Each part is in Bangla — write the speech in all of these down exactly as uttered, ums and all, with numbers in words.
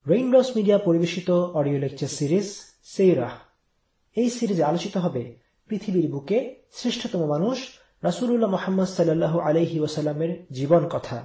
রেইনড্রপস মিডিয়া পরিবেশিত অডিও লেকচার সিরিজ সিরাহ। এই সিরিজে আলোচিত হবে পৃথিবীর বুকে শ্রেষ্ঠতম মানুষ রাসূলুল্লাহ মুহাম্মদ সাল্লাল্লাহু আলাইহি ওয়াসাল্লামের জীবন কথা।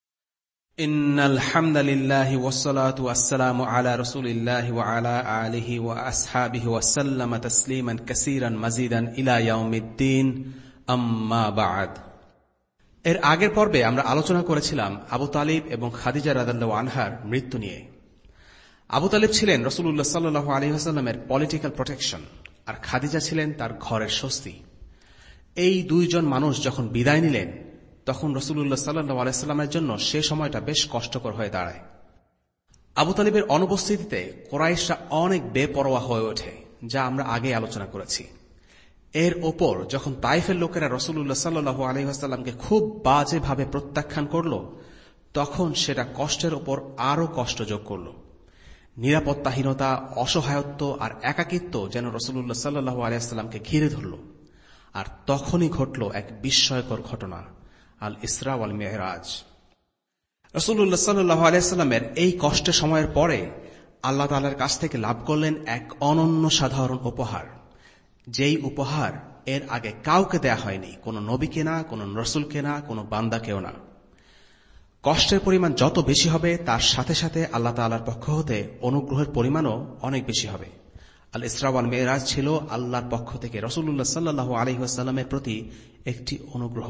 ইন্নাল হামদালিল্লাহি ওয়াসসালাতু ওয়াসসালামু আলা রাসূলিল্লাহি ওয়া আলা আলিহি ওয়া আসহাবিহি ওয়া সাল্লামা তাসলিমান কাসীরান মাজিদান ইলা ইয়াউমিদ্দিন, আম্মা বা'দ। এর আগের পর্বে আমরা আলোচনা করেছিলাম আবু তালিব এবং খাদিজা রাদিয়াল্লাহু আনহার মৃত্যু নিয়ে। আবু তালিব ছিলেন রাসূলুল্লাহ সাল্লাল্লাহু আলাইহি ওয়াসাল্লামের পলিটিক্যাল প্রোটেকশন, আর খাদিজা ছিলেন তার ঘরের স্বস্তি। এই দুইজন মানুষ যখন বিদায় নিলেন, তখন রাসূলুল্লাহ সাল্লাল্লাহু আলাইহি ওয়াসাল্লামের জন্য সে সময়টা বেশ কষ্টকর হয়ে দাঁড়ায়। আবু তালিবের অনুপস্থিতিতে কুরাইশরা অনেক বেপরোয়া হয়ে ওঠে, যা আমরা আগে আলোচনা করেছি। এর ওপর যখন তাইফের লোকেরা রাসূলুল্লাহ সাল্লাল্লাহু আলাইহি ওয়াসাল্লামকে খুব বাজেভাবে প্রত্যাখ্যান করল, তখন সেটা কষ্টের ওপর আরো কষ্ট যোগ করল। নিরাপত্তাহীনতা, অসহায়ত্ব আর একাকিত্ব যেন রাসূলুল্লাহ সাল্লাল্লাহু আলাইহি ওয়াসাল্লামকে ঘিরে ধরল। আর তখনই ঘটল এক বিস্ময়কর ঘটনা, আল ইসরা ওয়াল মিরাজ। রাসূলুল্লাহ সাল্লাল্লাহু আলাইহি ওয়াসাল্লামের এই কষ্টের সময়ের পরে আল্লাহ তাআলার কাছ থেকে লাভ করলেন এক অনন্য সাধারণ উপহার, যেই উপহার এর আগে কাউকে দেয়া হয়নি, কোন নবীকে না, কোন রাসূলকে না, কোন বান্দাকেও না। কষ্টের পরিমাণ যত বেশি হবে, তার সাথে সাথে আল্লাহ তাআলার পক্ষ হতে অনুগ্রহের পরিমাণও অনেক বেশি হবে। আল ইসরা ওয়াল মিরাজ ছিল আল্লাহর পক্ষ থেকে রাসূলুল্লাহ সাল্লাল্লাহু আলাইহি ওয়াসাল্লামের প্রতি একটি অনুগ্রহ।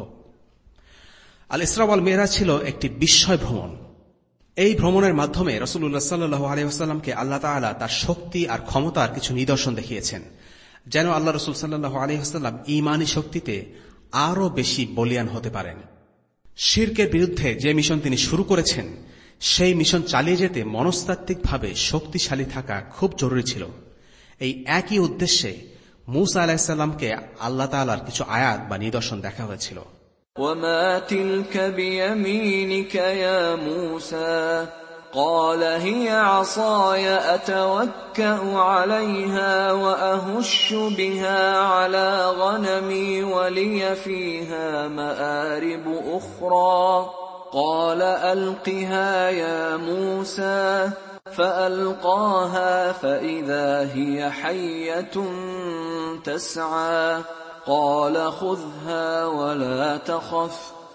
আল ইসরা ওয়াল মিরাজ ছিল একটি বিস্ময় ভ্রমণ। এই ভ্রমণের মাধ্যমে রাসূলুল্লাহ সাল্লাল্লাহু আলাইহি ওয়াসাল্লামকে আল্লাহ তাআলা তার শক্তি আর ক্ষমতার কিছু নিদর্শন দেখিয়েছেন, যেন আল্লাহ রাসূল সাল্লাল্লাহু আলাইহি ওয়াসাল্লাম ঈমানী শক্তিতে আরো বেশি বলিয়ান হতে পারেন। শিরকের বিরুদ্ধে যে মিশন তিনি শুরু করেছেন, সেই মিশন চালিয়ে যেতে মনস্তাত্ত্বিকভাবে শক্তিশালী থাকা খুব জরুরি ছিল। এই একই উদ্দেশ্যে মূসা আলাইহিস সালামকে আল্লাহ তাআলার কিছু আয়াত বা নিদর্শন দেখা হয়েছিল। ওয়ামা তিলকা বিয়ামিনিকা ইয়া মূসা قال هي عصاي أتوكأ عليها وأهش بها على غنمي ولي فيها مآرب أخرى قال ألقها يا موسى فألقاها فإذا هي حية تسعى قال خذها ولا تخف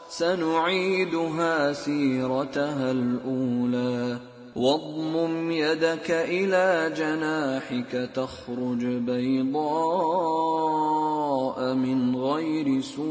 سنعيدها سيرتها الأولى واضمم يدك إلى جناحك تخرج بيضاء من غير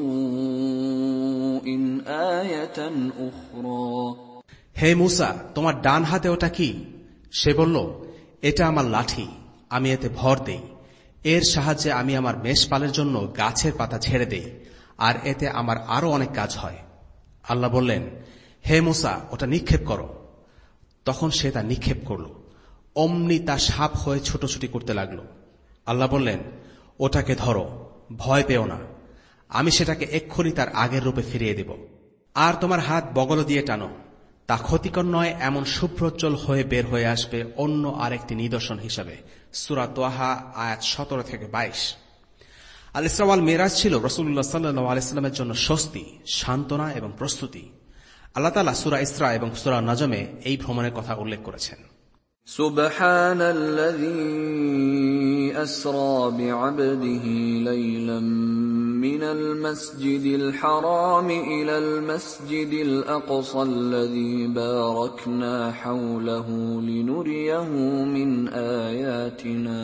سوء آية أخرى। হে মূসা, তোমার ডান হাতে ওটা কি? সে বলল, এটা আমার লাঠি, আমি এতে ভর দেই। এর সাহায্যে আমি আমার মেষপালের জন্য গাছের পাতা ছেড়ে দেই, আর এতে আমার আরো অনেক কাজ হয়। আল্লাহ বললেন, হে মূসা, ওটা নিক্ষেপ করো। তখন সে তা নিক্ষেপ করল। অমনি তা সাপ হয়ে ছুটোছুটি করতে লাগল। আল্লাহ বললেন, ওটাকে ধরো, ভয় পেও না, আমি সেটাকে এক্ষুনি তার আগের রূপে ফিরিয়ে দেব। আর তোমার হাত বগল দিয়ে টানো, তা ক্ষতিকর নয়, এমন শুভ্রোজ্জ্বল হয়ে বের হয়ে আসবে অন্য আরেকটি নিদর্শন হিসাবে। সূরা তাহা আয়াত সতেরো থেকে বাইশ। আল ইসরা ওয়াল মিরাজ ছিল রাসূলুল্লাহ সাল্লাল্লাহু আলাইহি ওয়াসাল্লামের জন্য স্বস্তি, সান্ত্বনা এবং প্রস্তুতি। আল্লাহ তাআলা সূরা ইসরা এবং সূরা নজমে এই ভ্রমণের কথা উল্লেখ করেছেন। সুবহানাল্লাযী আসরা বি'আবদিহি লাইলাম মিনাল মাসজিদিল হারাম ইলাল মাসজিদিল আকসাল্লাযী বারাকনা হাওলাহু লিনুরিয়াহু মিন আয়াতিনা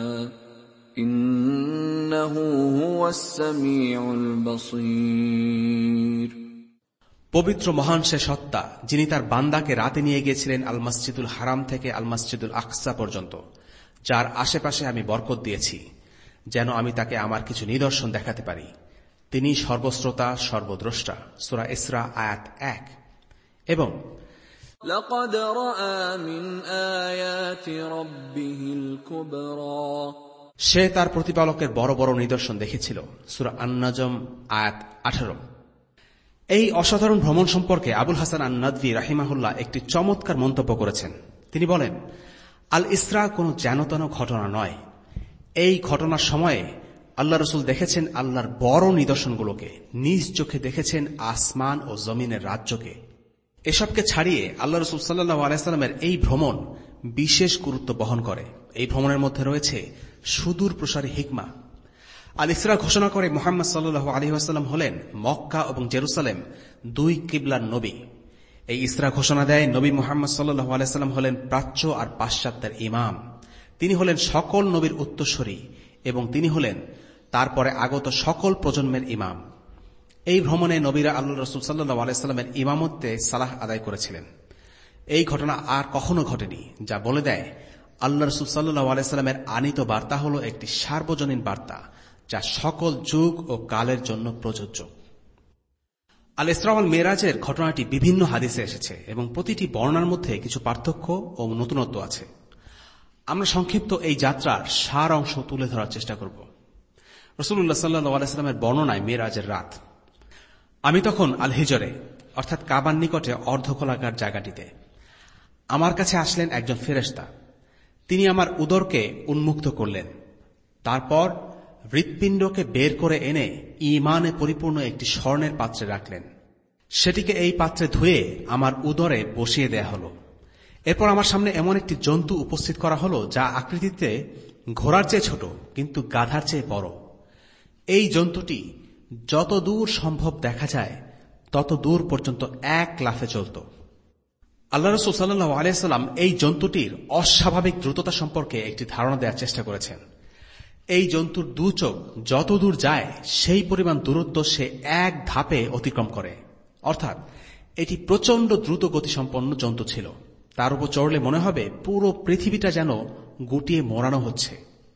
ইন্নাহু হুয়াস সামিউল বাসীর। পবিত্র মহান সে সত্তা, যিনি তার বান্দাকে রাতে নিয়ে গিয়েছিলেন আল মসজিদুল হারাম থেকে আল মসজিদুল আকসা পর্যন্ত, যার আশেপাশে আমি বরকত দিয়েছি, যেন আমি তাকে আমার কিছু নিদর্শন দেখাতে পারি। তিনি সর্বশ্রোতা, সর্বদ্রষ্টা। সূরা ইসরা আয়াত এক। এবং লাকাদ রাআ মিন আয়াতি রাব্বিহিল কুবরা, সে তার প্রতিপালকের বড় বড় নিদর্শন দেখেছিল। সূরা আন-নাজম আয়াত আঠারো। এই অসাধারণ ভ্রমণ সম্পর্কে আবুল হাসান আন-নাদভী রাহিমাহুল্লাহ একটি চমৎকার মন্তব্য করেছেন। তিনি বলেন, আল ইসরা কোন যেনতেন ঘটনা নয়। এই ঘটনার সময়ে আল্লাহ রাসূল দেখেছেন আল্লাহর বড় নিদর্শনগুলোকে, নিজ চোখে দেখেছেন আসমান ও জমিনের রাজ্যকে। এসবকে ছাড়িয়ে আল্লাহ রাসূল সাল্লাল্লাহু আলাইহি ওয়াসাল্লামের এই ভ্রমণ বিশেষ গুরুত্ব বহন করে। এই ভ্রমণের মধ্যে রয়েছে সুদূর প্রসারী হিকমা। আল ইসরা ঘোষণা করে মুহাম্মদ সাল্লাল্লাহু আলাইহি ওয়াসাল্লাম হলেন মক্কা এবং জেরুসালেম দুই কিবলার নবী। এই ইসরা ঘোষণা দেয় নবী মুহাম্মদ সাল্লাল্লাহু আলাইহি ওয়াসাল্লাম হলেন প্রাচ্য আর পাশ্চাত্যের ইমাম। তিনি হলেন সকল নবীর উত্তরসূরি এবং তিনি হলেন তারপরে আগত সকল প্রজন্মের ইমাম। এই ভ্রমণে নবীরা আল্লাহ রাসূল সাল্লাল্লাহু আলাইহি ওয়াসাল্লামের ইমামত্বে সালাহ আদায় করেছিলেন। এই ঘটনা আর কখনো ঘটেনি, যা বলে দেয় আল্লাহ রাসূল সাল্লাল্লাহু আলাইহি ওয়াসাল্লামের আনীত বার্তা হল একটি সার্বজনীন বার্তা, যা সকল যুগ ও কালের জন্য প্রযোজ্য। আল ইসরা ওয়াল মিরাজের ঘটনাটি বিভিন্ন হাদিসে এসেছে এবং প্রতিটি বর্ণনার মধ্যে কিছু পার্থক্য ও নতুনত্ব আছে। আমরা সংক্ষিপ্ত এই যাত্রার সার অংশ তুলে ধরার চেষ্টা করব। রাসূলুল্লাহ সাল্লাল্লাহু আলাইহি ওয়াসাল্লামের বর্ণনায় মিরাজের রাত। আমি তখন আল হিজরে অর্থাৎ কাবার নিকটে অর্ধগোলাকার জায়গাটিতে। আমার কাছে আসলেন একজন ফেরেশতা। তিনি আমার উদরকে উন্মুক্ত করলেন। তারপর হৃৎপিণ্ডকে বের করে এনে ঈমানে পরিপূর্ণ একটি স্বর্ণের পাত্রে রাখলেন। সেটিকে এই পাত্রে ধুয়ে আমার উদরে বসিয়ে দেয়া হল। এরপর আমার সামনে এমন একটি জন্তু উপস্থিত করা হল, যা আকৃতিতে ঘোড়ার চেয়ে ছোট কিন্তু গাধার চেয়ে বড়। এই জন্তুটি যত দূর সম্ভব দেখা যায় তত দূর পর্যন্ত এক লাফে চলত। আল্লাহ রাসূল সাল্লাল্লাহু আলাইহি ওয়াসাল্লাম এই জন্তুটির অস্বাভাবিক দ্রুততা সম্পর্কে একটি ধারণা দেওয়ার চেষ্টা করেছেন। এই জন্তুর দু চোখ যত দূর যায় সেই পরিমাণ দূরত্ব সে এক ধাপে অতিক্রম করে, অর্থাৎ এটি প্রচণ্ড দ্রুত গতিসম্পন্ন জন্তু ছিল। তার উপর চড়লে মনে হবে পুরো পৃথিবীটা যেন গুটিয়ে মোড়ানো হচ্ছে।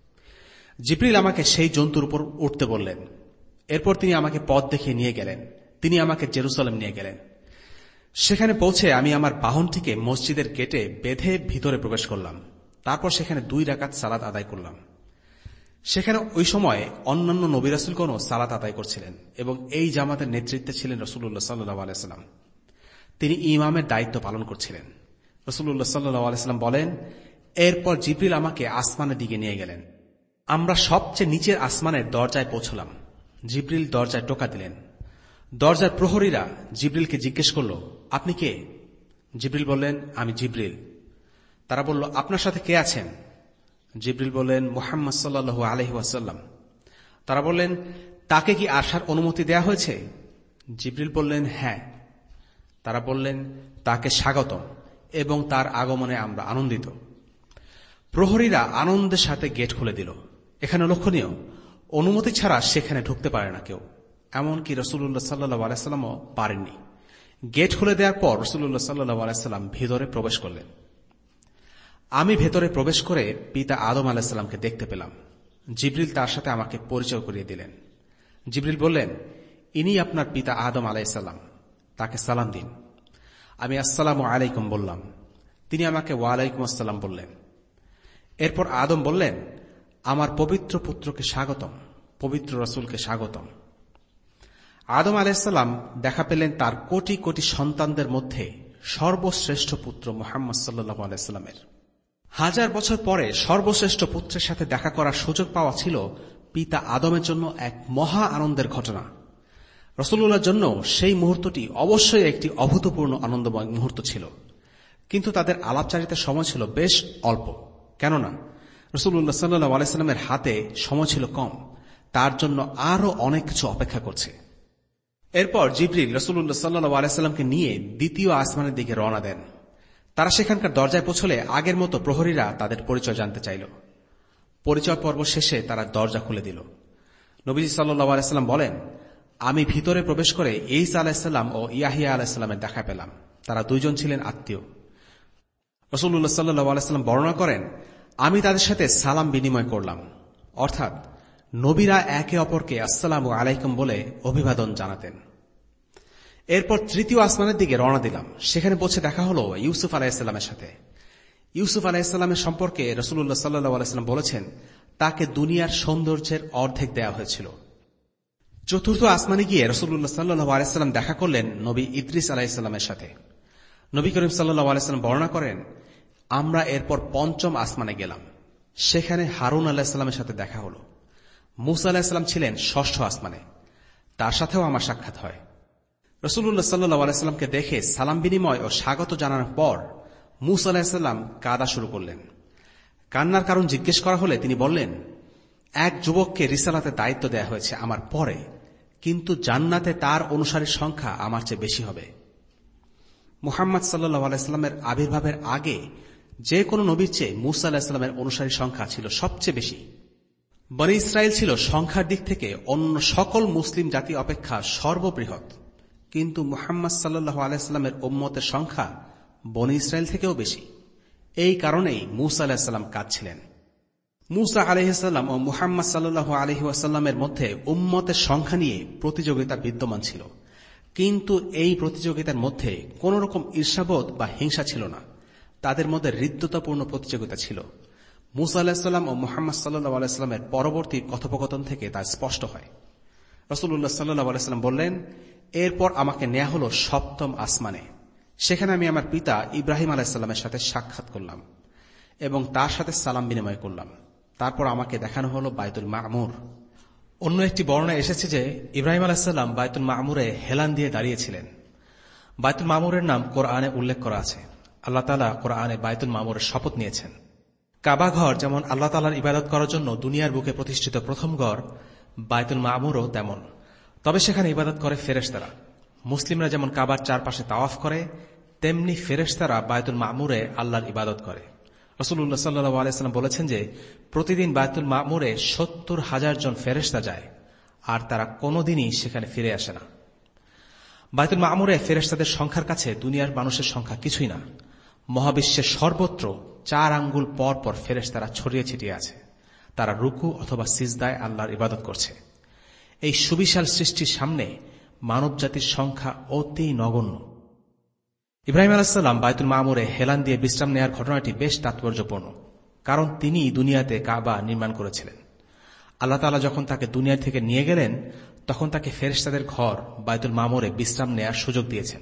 জিবরিল আমাকে সেই জন্তুর উপর উঠতে বললেন। এরপর তিনি আমাকে পথ দেখিয়ে নিয়ে গেলেন। তিনি আমাকে জেরুসালেম নিয়ে গেলেন। সেখানে পৌঁছে আমি আমার বাহনটিকে মসজিদের গেটে বেঁধে ভিতরে প্রবেশ করলাম। তারপর সেখানে দুই রাকাত সালাত আদায় করলাম। সেখানে ওই সময় অন্যান্য নবী রাসূলগণও সালাত আদায় করছিলেন এবং এই জামাতের নেতৃত্বে ছিলেন রাসূলুল্লাহ সাল্লাল্লাহু আলাইহি ওয়াসাল্লাম। তিনি ইমামের দায়িত্ব পালন করছিলেন। রাসূলুল্লাহ সাল্লাল্লাহু আলাইহি ওয়াসাল্লাম বলেন, এরপর জিবরিল আমাকে আসমানের দিকে নিয়ে গেলেন। আমরা সবচেয়ে নিচের আসমানের দরজায় পৌঁছলাম। জিবরিল দরজায় টোকা দিলেন। দরজার প্রহরীরা জিবরিলকে জিজ্ঞেস করল, আপনি কে? জিবরিল বললেন, আমি জিবরিল। তারা বলল, আপনার সাথে কে আছেন? জিবরিল বললেন, মুহাম্মদ সাল্লাল্লাহু আলাইহি ওয়াসাল্লাম। তারা বললেন, তাকে কি আসার অনুমতি দেয়া হয়েছে? জিবরিল বললেন, হ্যাঁ। তারা বললেন, তাকে স্বাগতম এবং তার আগমনে আমরা আনন্দিত। প্রহরীরা আনন্দের সাথে গেট খুলে দিল। এখানে লক্ষণীয়, অনুমতি ছাড়া সেখানে ঢুকতে পারে না কেউ, এমনকি রাসূলুল্লাহ সাল্লাল্লাহু আলাইহি ওয়াসাল্লামও পারেননি। গেট খুলে দেওয়ার পর রাসূলুল্লাহ সাল্লাল্লাহু আলাইহি ওয়াসাল্লাম ভিতরে প্রবেশ করলেন। আমি ভেতরে প্রবেশ করে পিতা আদম আলাইহিস সালামকে দেখতে পেলাম। জিবরিল তার সাথে আমাকে পরিচয় করিয়ে দিলেন। জিবরিল বললেন, ইনি আপনার পিতা আদম আলাইহিস সালাম, তাকে সালাম দিন। আমি আসসালামু আলাইকুম বললাম। তিনি আমাকে ওয়ালাইকুম আসসালাম বললেন। এরপর আদম বললেন, আমার পবিত্র পুত্রকে স্বাগতম, পবিত্র রাসূলকে স্বাগতম। আদম আলাইহিস সালাম দেখা পেলেন তার কোটি কোটি সন্তানদের মধ্যে সর্বশ্রেষ্ঠ পুত্র মুহাম্মদ সাল্লাল্লাহু আলাইহি ওয়াসাল্লামের। হাজার বছর পরে সর্বশ্রেষ্ঠ পুত্রের সাথে দেখা করার সুযোগ পাওয়া ছিল পিতা আদমের জন্য এক মহা আনন্দের ঘটনা। রাসূলুল্লাহর জন্য সেই মুহূর্তটি অবশ্যই একটি অভূতপূর্ণ আনন্দময় মুহূর্ত ছিল, কিন্তু তাদের আলাপচারিতার সময় ছিল বেশ অল্প। কেননা রাসূলুল্লাহ সাল্লাল্লাহু আলাইহি ওয়াসাল্লামের হাতে সময় ছিল কম, তার জন্য আরও অনেক কিছু অপেক্ষা করছে। এরপর জিবরিল রাসূলুল্লাহ সাল্লাল্লাহু আলাইহি ওয়াসাল্লামকে নিয়ে দ্বিতীয় আসমানের দিকে রওনা দেন। তারা সেখানকার দরজায় পৌঁছলে আগের মতো প্রহরীরা তাদের পরিচয় জানতে চাইল। পরিচয় পর্ব শেষে তারা দরজা খুলে দিল। নবীজি সাল্লাল্লাহু আলাইহি ওয়াসাল্লাম বলেন, আমি ভিতরে প্রবেশ করে ঈসা আলাইহিস সালাম ও ইয়াহিয়া আলাইহিস সালামের দেখা পেলাম। তারা দুইজন ছিলেন আত্মীয়। রাসূলুল্লাহ সাল্লাল্লাহু আলাইহি ওয়াসাল্লাম বর্ণনা করেন, আমি তাদের সাথে সালাম বিনিময় করলাম, অর্থাৎ নবীরা একে অপরকে আসসালামু আলাইকুম বলে অভিবাদন জানাতেন। এরপর তৃতীয় আসমানের দিকে রওনা দিলাম। সেখানে পৌঁছে দেখা হল ইউসুফ আলাইহিস সালামের সাথে। ইউসুফ আলাইহিস সালামের সম্পর্কে রাসূলুল্লাহ সাল্লাল্লাহু আলাইহি ওয়াসাল্লাম বলেছেন, তাকে দুনিয়ার সৌন্দর্যের অর্ধেক দেওয়া হয়েছিল। চতুর্থ আসমানে গিয়ে রাসূলুল্লাহ সাল্লাল্লাহু আলাইহি ওয়াসাল্লাম দেখা করলেন নবী ইদ্রিস আলাইহিস সালামের সাথে। নবী করিম সাল্লাল্লাহু আলাইহি ওয়াসাল্লাম বর্ণনা করেন, আমরা এরপর পঞ্চম আসমানে গেলাম। সেখানে হারুন আলাইহিস সালামের সাথে দেখা হল। মূসা আলাইহিস সালাম ছিলেন ষষ্ঠ আসমানে, তার সাথেও আমার সাক্ষাৎ হয়। রাসূলুল্লাহ সাল্লাল্লাহু আলাইহি ওয়াসাল্লামকে দেখে সালাম বিনিময় ও স্বাগত জানানোর পর মূসা আলাইহিস সালাম কাঁদা শুরু করলেন। কান্নার কারণ জিজ্ঞেস করা হলে তিনি বললেন, এক যুবককে রিসালাতের দায়িত্ব দেয়া হয়েছে আমার পরে, কিন্তু জান্নাতে তার অনুসারীর সংখ্যা আমার চেয়ে বেশি হবে। মুহাম্মদ সাল্লাল্লাহু আলাইহি সাল্লামের আবির্ভাবের আগে যে কোনো নবীর চেয়ে মূসা আলাইহিস সালামের অনুসারীর সংখ্যা ছিল সবচেয়ে বেশি। বনী ইসরাইল ছিল সংখ্যার দিক থেকে অন্য সকল মুসলিম জাতি অপেক্ষা সর্ববৃহৎ, কিন্তু মুহাম্মদ সাল্লাল্লাহু আলাইহি সাল্লামের উম্মতের সংখ্যা বনী ইসরাইল থেকেও বেশি। এই কারণেই মূসা আলাইহিস সালাম কাঁদছিলেন। মূসা আলাইহিস সালাম ও মুহাম্মদ সাল্লাল্লাহু আলাইহি ওয়াসাল্লামের মধ্যে উম্মতের সংখ্যা নিয়ে প্রতিযোগিতা বিদ্যমান ছিল, কিন্তু এই প্রতিযোগিতার মধ্যে কোন রকম ঈর্ষাবোধ বা হিংসা ছিল না। তাদের মধ্যে হৃদ্যতাপূর্ণ প্রতিযোগিতা ছিল। মূসা আলাইহিস সালাম ও মুহাম্মদ সাল্লাল্লাহু আলাইহি ওয়াসাল্লামের পরবর্তী কথোপকথন থেকে তা স্পষ্ট হয়। রাসূলুল্লাহ সাল্লাল্লাহু আলাইহি ওয়াসাল্লাম বললেন, এরপর আমাকে নেওয়া হলো সপ্তম আসমানে। সেখানে আমি আমার পিতা ইব্রাহিম আলাইহিস সালামের সাথে সাক্ষাৎ করলাম এবং তার সাথে সালাম বিনিময় করলাম। তারপর আমাকে দেখানো হলো বাইতুল মামুর। অন্য একটি বর্ণনায় এসেছে যে ইব্রাহিম আলাইহিস সালাম বাইতুল মামুরে হেলান দিয়ে দাঁড়িয়েছিলেন। বাইতুল মামুরের নাম কোরআনে উল্লেখ করা আছে। আল্লাহ তাআলা কোরআনে বাইতুল মামুরের শপথ নিয়েছেন। কাবা ঘর যেমন আল্লাহ তাআলার ইবাদত করার জন্য দুনিয়ার বুকে প্রতিষ্ঠিত প্রথম ঘর, বাইতুল মামুরও তেমন। তবে সেখানে ইবাদত করে ফেরেশতারা। মুসলিমরা যেমন কাবার চারপাশে তাওয়াফ করে, তেমনি ফেরেশতারা বাইতুল মামুরে আল্লাহর ইবাদত করে। রাসূলুল্লাহ সাল্লাল্লাহু আলাইহি ওয়াসাল্লাম বলেছেন যে প্রতিদিন বাইতুল মামুরে সত্তর হাজার জন ফেরেশতা যায়, আর তারা কোনোদিনই সেখানে ফিরে আসে না। বাইতুল মামুরে ফেরেশতাদের সংখ্যার কাছে দুনিয়ার মানুষের সংখ্যা কিছুই না। মহাবিশ্বের সর্বত্র চার আঙ্গুল পর পর ফেরেশতারা ছড়িয়ে ছিটিয়ে আছে। তারা রুকু অথবা সিজদায় আল্লাহর ইবাদত করছে। এই সুবিশাল সৃষ্টির সামনে মানবজাতির সংখ্যা অতি নগণ্য। ইব্রাহিম আলাইহিস সালাম বাইতুল মামুরে হেলান দিয়ে বিশ্রাম নেয়ার ঘটনাটি বেশ তাৎপর্যপূর্ণ, কারণ তিনি দুনিয়াতে কাবা নির্মাণ করেছিলেন। আল্লাহ তাআলা যখন তাকে দুনিয়া থেকে নিয়ে গেলেন, তখন তাকে ফেরেশতাদের ঘর বাইতুল মামুরে বিশ্রাম নেয়ার সুযোগ দিয়েছেন।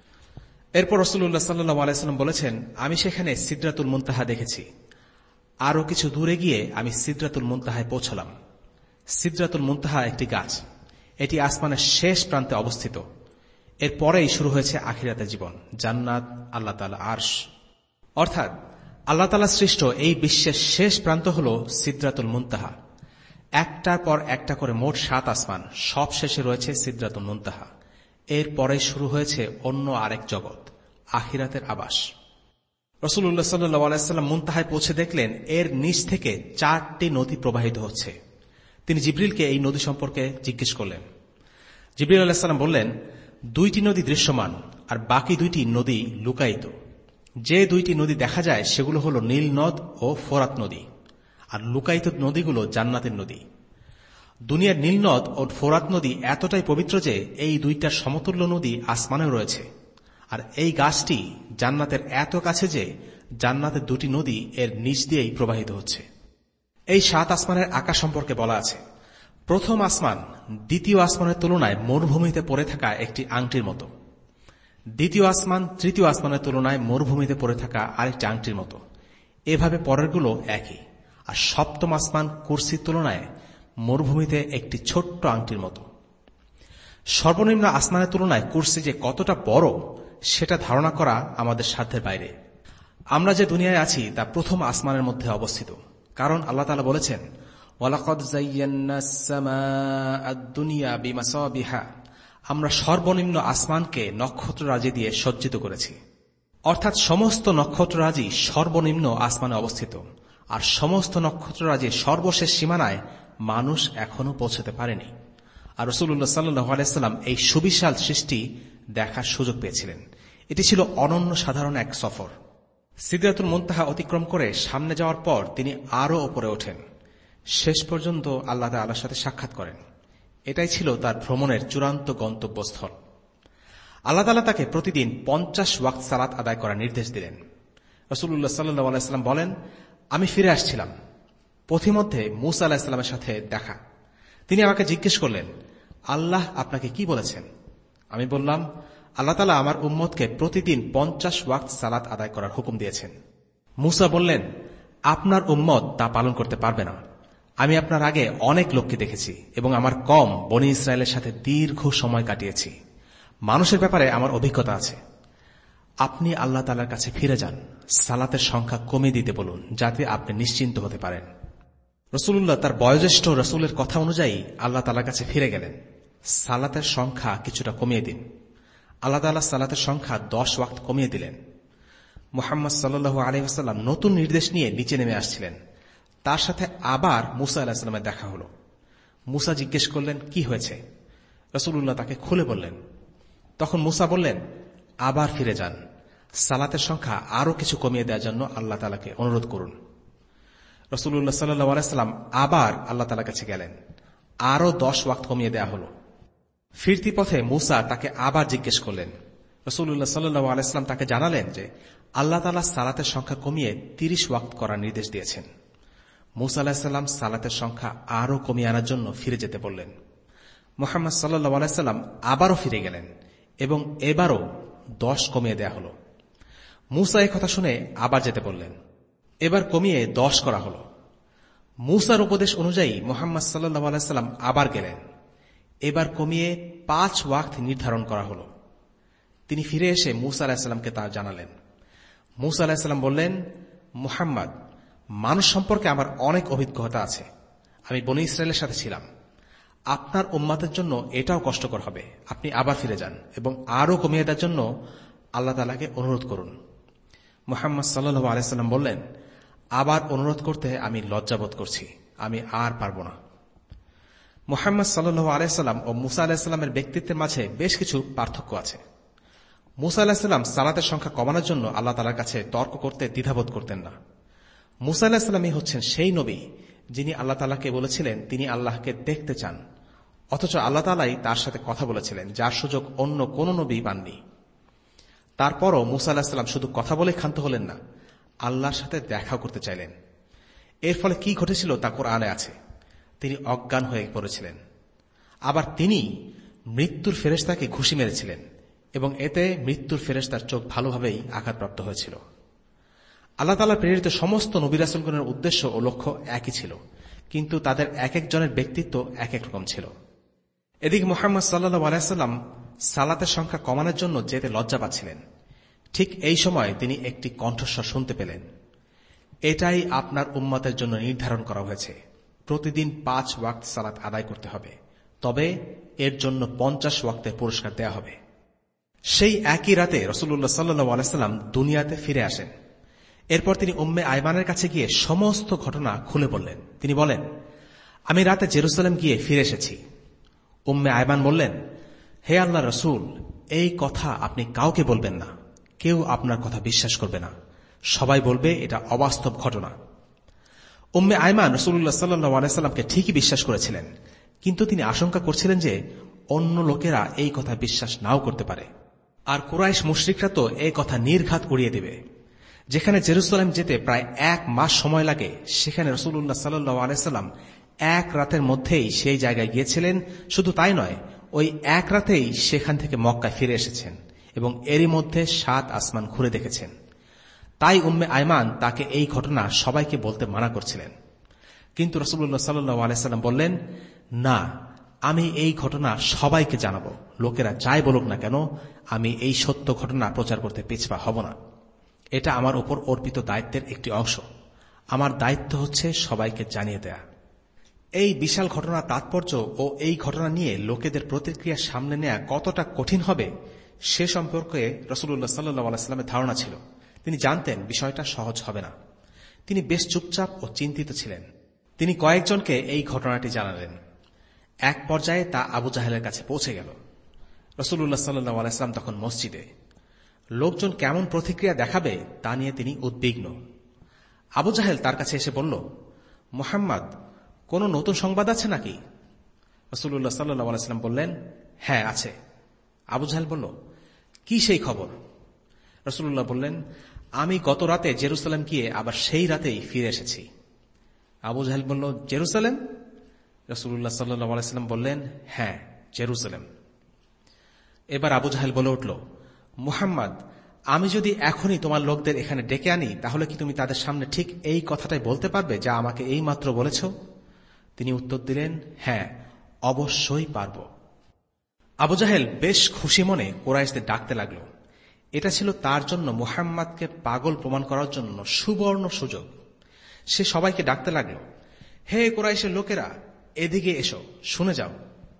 এরপর রাসূলুল্লাহ সাল্লাল্লাহু আলাইহি ওয়াসাল্লাম বলেছেন, আমি সেখানে সিদরাতুল মুনতাহা দেখেছি। আরও কিছু দূরে গিয়ে আমি সিদরাতুল মুনতাহায় পৌঁছলাম। সিদরাতুল মুনতাহা একটি গাছ। এটি আসমানের শেষ প্রান্তে অবস্থিত। এর পরেই শুরু হয়েছে আখিরাতের জীবন, জান্নাত, আল্লাহ তাআলা আরশ। অর্থাৎ আল্লাহ তাআলা সৃষ্ট এই বিশ্বের শেষ প্রান্ত হল সিদরাতুল মুনতাহা। একটার পর একটা করে মোট সাত আসমান, সব শেষে রয়েছে সিদরাতুল মুনতাহা। এর পরে শুরু হয়েছে অন্য আরেক জগৎ, আখিরাতের আবাস। রাসূলুল্লাহ সাল্লাল্লাহু আলাইহি ওয়াসাল্লাম মুনতাহায় পৌঁছে দেখলেন এর নিচ থেকে চারটি নদী প্রবাহিত হচ্ছে। তিনি জিবরিলকে এই নদী সম্পর্কে জিজ্ঞেস করলেন। জিবরিল আলাইহিস সালাম বললেন, দুইটি নদী দৃশ্যমান আর বাকি দুইটি নদী লুকায়িত। যে দুইটি নদী দেখা যায় সেগুলো হল নীল নদ ও ফোরাত নদী, আর লুকায়িত নদীগুলো জান্নাতের নদী। দুনিয়ার নীল নদ ও ফোরাত নদী এতটাই পবিত্র যে এই দুইটার সমতুল্য নদী আসমানেও রয়েছে। আর এই গাছটি জান্নাতের এত কাছে যে জান্নাতের দুটি নদী এর নিচ দিয়েই প্রবাহিত হচ্ছে। এই সাত আসমানের আকাশ সম্পর্কে বলা আছে, প্রথম আসমান দ্বিতীয় আসমানের তুলনায় মরুভূমিতে পড়ে থাকা একটি আংটির মতো। দ্বিতীয় আসমান তৃতীয় আসমানের তুলনায় মরুভূমিতে পড়ে থাকা আরেকটি আংটির মতো। এভাবে পরেরগুলো একই। আর সপ্তম আসমান কুরসির তুলনায় মরুভূমিতে একটি ছোট্ট আংটির মতো। সর্বনিম্ন আসমানের তুলনায় কুরসি যে কতটা বড় সেটা ধারণা করা আমাদের সাধ্যের বাইরে। আমরা যে দুনিয়ায় আছি তা প্রথম আসমানের মধ্যে অবস্থিত, কারণ আল্লাহ তাআলা বলেছেন, ওয়ালাকাদ যায়্যানাস সামাআদ দুনিয়া বিমাসাবিহা, আমরা সর্বনিম্ন আসমানকে নক্ষত্ররাজি দিয়ে সজ্জিত করেছি। অর্থাৎ সমস্ত নক্ষত্ররাজি সর্বনিম্ন আসমানে অবস্থিত, আর সমস্ত নক্ষত্ররাজির সর্বশেষ সীমানায় মানুষ এখনো পৌঁছতে পারেনি। আর রাসূলুল্লাহ সাল্লাল্লাহু আলাইহি ওয়াসাল্লাম এই সুবিশাল সৃষ্টি দেখার সুযোগ পেয়েছিলেন। এটি ছিল অনন্য সাধারণ এক সফর। সিদরাতুল মুনতাহা অতিক্রম করে সামনে যাওয়ার পর তিনি আরও উপরে ওঠেন। শেষ পর্যন্ত আল্লাহ তাআলার সাথে সাক্ষাৎ করেন। এটাই ছিল তার ভ্রমণের চূড়ান্ত গন্তব্যস্থল। আল্লাহ তাআলা তাকে প্রতিদিন পঞ্চাশ ওয়াক্ত সালাত আদায় করার নির্দেশ দিলেন। রাসূলুল্লাহ সাল্লাল্লাহু আলাইহি ওয়াসাল্লাম বলেন, আমি ফিরে আসছিলাম, পথিমধ্যে মূসা আলাইহিস সালামের সাথে দেখা। তিনি আমাকে জিজ্ঞেস করলেন, আল্লাহ আপনাকে কি বলেছেন? আমি বললাম, আল্লাহ তাআলা আমার উম্মতকে প্রতিদিন পঞ্চাশ ওয়াক্ত সালাত আদায় করার হুকুম দিয়েছেন। মূসা বললেন, আপনার উম্মত তা পালন করতে পারবে না। আমি আপনার আগে অনেক লোককে দেখেছি এবং আমার কম বনী ইসরায়েলের সাথে দীর্ঘ সময় কাটিয়েছি। মানুষের ব্যাপারে আমার অভিজ্ঞতা আছে। আপনি আল্লাহ তাআলার কাছে ফিরে যান, সালাতের সংখ্যা কমিয়ে দিতে বলুন, যাতে আপনি নিশ্চিন্ত হতে পারেন। রাসূলুল্লাহ তার বয়োজ্যেষ্ঠ রাসূলের কথা অনুযায়ী আল্লাহ তাআলার কাছে ফিরে গেলেন। সালাতের সংখ্যা কিছুটা কমিয়ে দিন। আল্লাহ তাআলা সালাতের সংখ্যা দশ ওয়াক্ত কমিয়ে দিলেন। মুহাম্মদ সাল্লাল্লাহু আলাইহি ওয়াসাল্লাম নতুন নির্দেশ নিয়ে নিচে নেমে আসছিলেন। তার সাথে আবার মুসা আলাইহিস সালামের দেখা হল। মুসা জিজ্ঞেস করলেন, কি হয়েছে? রাসূলুল্লাহ তাকে খুলে বললেন। তখন মুসা বললেন, আবার ফিরে যান, সালাতের সংখ্যা আরো কিছু কমিয়ে দেওয়ার জন্য আল্লাহ তাআলাকে অনুরোধ করুন। রাসূলুল্লাহ সাল্লাল্লাহু আলাইহি ওয়াসাল্লাম আবার আল্লাহ তাআলার কাছে গেলেন। আরো দশ ওয়াক্ত কমিয়ে দেওয়া হল। ফিরতি পথে মুসা তাকে আবার জিজ্ঞেস করলেন। রাসূলুল্লাহ সাল্লাল্লাহু আলাইহি ওয়াসাল্লাম তাকে জানালেন যে আল্লাহ তাআলা সালাতের সংখ্যা কমিয়ে তিরিশ ওয়াক্ত করার নির্দেশ দিয়েছেন। মুসা আলাইহিস সালাম সালাতের সংখ্যা আরো কমিয়ে আনার জন্য ফিরে যেতে বললেন। মুহাম্মদ সাল্লাল্লাহু আলাইহি ওয়াসাল্লাম আবারও ফিরে গেলেন এবং এবারও দশ কমিয়ে দেয়া হল। মুসা এই কথা শুনে আবার যেতে বললেন। এবার কমিয়ে দশ করা হল। মুসার উপদেশ অনুযায়ী মুহাম্মদ সাল্লাল্লাহু আলাইহি ওয়াসাল্লাম আবার গেলেন। এবার কমিয়ে পাঁচ ওয়াক্ত নির্ধারণ করা হল। তিনি ফিরে এসে মুসা আলাইহিস সালামকে তা জানালেন। মুসা আলাইহিস সালাম বললেন, মুহাম্মদ, মানুষ সম্পর্কে আমার অনেক অভিজ্ঞতা আছে। আমি বনী ইসরায়েলের সাথে ছিলাম। আপনার উম্মতের জন্য এটাও কষ্টকর হবে। আপনি আবার ফিরে যান এবং আরো কমিয়ে দেওয়ার জন্য আল্লাহ তাআলাকে অনুরোধ করুন। মুহাম্মদ সাল্লাল্লাহু আলাইহি ওয়াসাল্লাম বললেন, আবার অনুরোধ করতে আমি লজ্জাবোধ করছি, আমি আর পারব না। মুহাম্মদ সাল্লাল্লাহু আলাইহি ওয়াসাল্লাম ও মুসা আলাইহিস সালামের ব্যক্তিত্বের মাঝে বেশ কিছু পার্থক্য আছে। মুসা আলাইহিস সালাম সালাতের সংখ্যা কমানোর জন্য আল্লাহ তাআলার কাছে তর্ক করতে দ্বিধাবোধ করতেন না। মুসা আলাইহিস সালামই হচ্ছেন সেই নবী যিনি আল্লাহ তাআলাকে বলেছিলেন তিনি আল্লাহকে দেখতে চান, অথচ আল্লাহ তাআলাই তার সাথে কথা বলেছিলেন, যার সুযোগ অন্য কোন নবী পাননি। তারপরও মুসা আলাইহিস সালাম শুধু কথা বলে ক্ষান্ত হলেন না, আল্লাহর সাথে দেখা করতে চাইলেন। এর ফলে কি ঘটেছিল তা কোরআনে আছে। তিনি অজ্ঞান হয়ে পড়েছিলেন। আবার তিনি মৃত্যুর ফেরেশতাকে ঘুষি মেরেছিলেন এবং এতে মৃত্যুর ফেরেশতার চোখ ভালোভাবেই আঘাতপ্রাপ্ত হয়েছিল। আল্লাহ তাআলা প্রেরিত সমস্ত নবী রাসূলগণের উদ্দেশ্য ও লক্ষ্য একই ছিল, কিন্তু তাদের এক একজনের ব্যক্তিত্ব এক এক রকম ছিল। এদিকে মুহাম্মদ সাল্লাল্লাহু আলাইহি ওয়াসাল্লাম সালাতের সংখ্যা কমানোর জন্য যেতে লজ্জা পাচ্ছিলেন। ঠিক এই সময় তিনি একটি কণ্ঠস্বর শুনতে পেলেন। এটাই আপনার উম্মতের জন্য নির্ধারণ করা হয়েছে, প্রতিদিন পাঁচ ওয়াক্ত সালাত আদায় করতে হবে, তবে এর জন্য পঞ্চাশ ওয়াক্তের পুরস্কার দেয়া হবে। সেই একই রাতে রাসূলুল্লাহ সাল্লাল্লাহু আলাইহি ওয়াসাল্লাম দুনিয়াতে ফিরে আসেন। এরপর তিনি উম্মে আইমানের কাছে গিয়ে সমস্ত ঘটনা খুলে বললেন। তিনি বলেন, আমি রাতে জেরুজালেম গিয়ে ফিরে এসেছি। উম্মে আইমান বললেন, হে আল্লাহর রাসূল, এই কথা আপনি কাউকে বলবেন না। কেউ আপনার কথা বিশ্বাস করবে না। সবাই বলবে এটা অবাস্তব ঘটনা। উম্মে আইমান রাসূলুল্লাহ সাল্লাল্লাহু আলাইহি ওয়াসাল্লামকে ঠিকই বিশ্বাস করেছিলেন, কিন্তু তিনি আশঙ্কা করছিলেন যে অন্য লোকেরা এই কথা বিশ্বাস নাও করতে পারে, আর কুরাইশ মুশরিকরা তো এই কথা নির্ঘাত উড়িয়ে দেবে। যেখানে জেরুজালেম যেতে প্রায় এক মাস সময় লাগে, সেখানে রাসূলুল্লাহ সাল্লাল্লাহু আলাইহি ওয়াসাল্লাম এক রাতের মধ্যেই সেই জায়গায় গিয়েছিলেন। শুধু তাই নয়, ওই এক রাতেই সেখান থেকে মক্কায় ফিরে এসেছেন এবং এরই মধ্যে সাত আসমান ঘুরে দেখেছেন। তাই উম্মে আইমান তাকে এই ঘটনা সবাইকে বলতে মানা করছিলেন। কিন্তু রাসূলুল্লাহ সাল্লাল্লাহু আলাইহি ওয়াসাল্লাম বললেন, না, আমি এই ঘটনা সবাইকে জানাবো। লোকেরা যাই বলুক না কেন, আমি এই সত্য ঘটনা প্রচার করতে পিছপা হব না। এটা আমার উপর অর্পিত দায়িত্বের একটি অংশ। আমার দায়িত্ব হচ্ছে সবাইকে জানিয়ে দেয়া। এই বিশাল ঘটনার তাৎপর্য ও এই ঘটনা নিয়ে লোকেদের প্রতিক্রিয়া সামনে নেয়া কতটা কঠিন হবে সে সম্পর্কে রাসূলুল্লাহ সাল্লাল্লাহু আলাইহি ওয়াসাল্লামের ধারণা ছিল। তিনি জানতেন বিষয়টা সহজ হবে না। তিনি বেশ চুপচাপ ও চিন্তিত ছিলেন। তিনি কয়েকজনকে এই ঘটনাটি জানালেন। এক পর্যায়ে তা আবু জাহেলের কাছে পৌঁছে গেল। রাসূলুল্লাহ সাল্লাল্লাহু আলাইহি ওয়াসাল্লাম তখন মসজিদে। লোকজন কেমন প্রতিক্রিয়া দেখাবে তা নিয়ে তিনি উদ্বিগ্ন। আবু জাহেল তার কাছে এসে বলল, মুহাম্মদ, কোন নতুন সংবাদ আছে নাকি? রাসূলুল্লাহ সাল্লাল্লাহু আলাইহি ওয়াসাল্লাম বললেন, হ্যাঁ আছে। আবু জাহেল বলল, কি সেই খবর? রাসূলুল্লাহ বললেন, আমি গত রাতে জেরুজালেম গিয়ে আবার সেই রাতেই ফিরে এসেছি। আবু জাহেল বলল, জেরুজালেম? রাসূলুল্লাহ সাল্লাল্লাহু আলাইহি ওয়াসাল্লাম বললেন, হ্যাঁ, জেরুজালেম। এবার আবু জাহেল বলে উঠল, মুহাম্মদ, আমি যদি এখনই তোমার লোকদের এখানে ডেকে আনি, তাহলে কি তুমি তাদের সামনে ঠিক এই কথাটাই বলতে পারবে যা আমাকে এই মাত্র বলেছ? তিনি উত্তর দিলেন, হ্যাঁ, অবশ্যই পারব। আবু জাহেল বেশ খুশি মনে কুরাইশদের ডাকতে লাগল। এটা ছিল তার জন্য মুহাম্মাদকে পাগল প্রমাণ করার জন্য সুবর্ণ সুযোগ। সে সবাইকে ডাকতে লাগল, হে কুরাইশের লোকেরা, এদিকে এসো, শুনে যাও।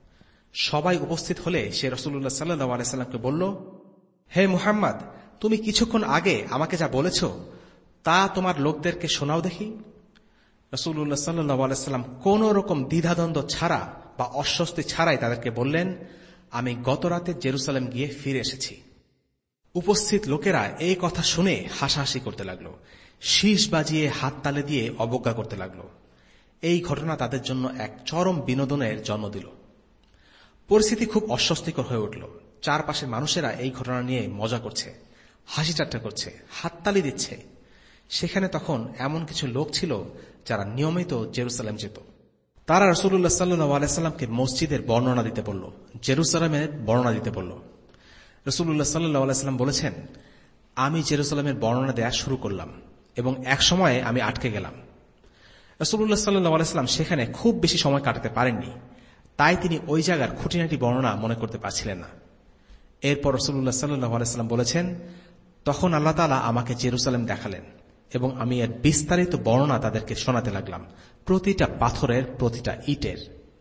সবাই উপস্থিত হলে সে রাসূলুল্লাহ সাল্লাল্লাহু আলাইহি সাল্লামকে বলল, হে মুহাম্মদ, তুমি কিছুক্ষণ আগে আমাকে যা বলেছ তা তোমার লোকদেরকে শোনাও দেখি। রাসূলুল্লাহ সাল্লাল্লাহু আলাইহি সাল্লাম কোন রকম দ্বিধাদ্বন্দ্ব ছাড়া বা অস্বস্তি ছাড়াই তাদেরকে বললেন, আমি গত রাতে জেরুসালেম গিয়ে ফিরে এসেছি। উপস্থিত লোকেরা এই কথা শুনে হাসাহাসি করতে লাগল, শীষ বাজিয়ে হাত তালে দিয়ে অবজ্ঞা করতে লাগল। এই ঘটনা তাদের জন্য এক চরম বিনোদনের জন্ম দিল। পরিস্থিতি খুব অস্বস্তিকর হয়ে উঠল। চারপাশের মানুষেরা এই ঘটনা নিয়ে মজা করছে, হাসি ঠাট্টা করছে, হাততালি দিচ্ছে। সেখানে তখন এমন কিছু লোক ছিল যারা নিয়মিত জেরুসালেম যেত। তারা রাসূলুল্লাহ সাল্লাল্লাহু আলাইহি সাল্লামকে মসজিদের বর্ণনা দিতে বলল, জেরুসালেমের বর্ণনা দিতে বলল। রাসূলুল্লাহ সাল্লাল্লাহু আলাইহি সাল্লাম বলেছেন, আমি জেরুসালেমের বর্ণনা দেয়া শুরু করলাম এবং এক সময়ে আমি আটকে গেলাম। রাসূলুল্লাহ সাল্লাল্লাহু আলাইহি সাল্লাম সেখানে খুব বেশি সময় কাটাতে পারেননি, তাই তিনি ওই জায়গার খুঁটিনাটি বর্ণনা মনে করতে পারছিলেন না। এরপর রাসূলুল্লাহ সাল্লাল্লাহু আলাইহি সাল্লাম বলেছেন, তখন আল্লাহ তাআলা আমাকে জেরুসালেম দেখালেন এবং আমি এর বিস্তারিত বর্ণনা তাদেরকে শোনাতে লাগলাম, প্রতিটা পাথরের, প্রতিটা ইটের।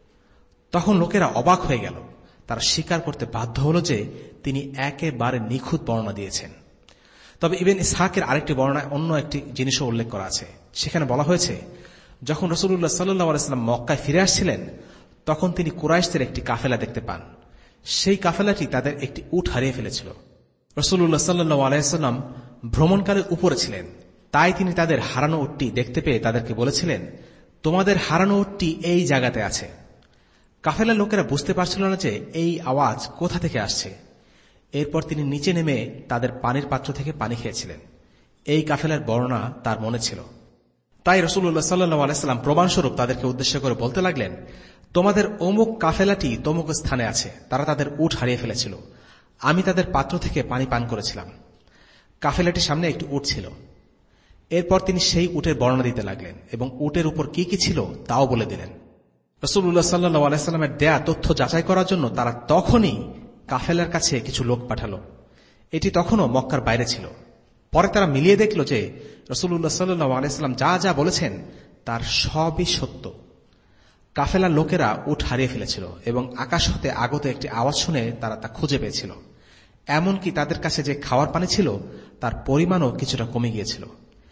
তখন লোকেরা অবাক হয়ে গেল। তারা স্বীকার করতে বাধ্য হল যে তিনি একেবারে নিখুঁত বর্ণনা দিয়েছেন। তবে ইবনে ইসহাকের আরেকটি বর্ণনায় অন্য একটি জিনিসও উল্লেখ করা আছে। সেখানে বলা হয়েছে, যখন রাসূলুল্লাহ সাল্লাল্লাহু আলাইহি সাল্লাম মক্কায় ফিরে আসছিলেন, তখন তিনি কুরাইশদের একটি কাফেলা দেখতে পান। সেই কাফেলাটি তাদের একটি উট হারিয়ে ফেলেছিল। রাসূলুল্লাহ সাল্লাল্লাহু আলাইহি সাল্লাম ভ্রমণকালে উপরে ছিলেন, তাই তিনি তাদের হারানো উটটি দেখতে পেয়ে তাদেরকে বলেছিলেন, তোমাদের হারানো উটটি এই জায়গাতে আছে। কাফেলার লোকেরা বুঝতে পারছিল না যে এই আওয়াজ কোথা থেকে আসছে। এরপর তিনি নিচে নেমে তাদের পানির পাত্র থেকে পানি খেয়েছিলেন। এই কাফেলার বর্ণনা তার মনে ছিল। তাই রাসূলুল্লাহ সাল্লাল্লাহু আলাইহি সাল্লাম প্রমাণস্বরূপ তাদেরকে উদ্দেশ্য করে বলতে লাগলেন, তোমাদের অমুক কাফেলাটি তমুক স্থানে আছে, তারা তাদের উট হারিয়ে ফেলেছিল, আমি তাদের পাত্র থেকে পানি পান করেছিলাম। কাফেলাটির সামনে একটি উট ছিল। এরপর তিনি সেই উটের বর্ণনা দিতে লাগলেন এবং উটের উপর কি কি ছিল তাও বলে দিলেন। রাসূলুল্লাহ সাল্লাল্লাহু আলাইহি সাল্লামের দেয়া তথ্য যাচাই করার জন্য তারা তখনই কাফেলার কাছে কিছু লোক পাঠালো। এটি তখনও মক্কার বাইরে ছিল। পরে তারা মিলিয়ে দেখল যে রাসূলুল্লাহ সাল্লাল্লাহু আলাইহি সাল্লাম যা যা বলেছেন তার সবই সত্য। কাফেলার লোকেরা উট হারিয়ে ফেলেছিল এবং আকাশ হতে আগত একটি আওয়াজ শুনে তারা তা খুঁজে পেয়েছিল। এমনকি তাদের কাছে যে খাওয়ার পানি ছিল তার পরিমাণও কিছুটা কমে গিয়েছিল।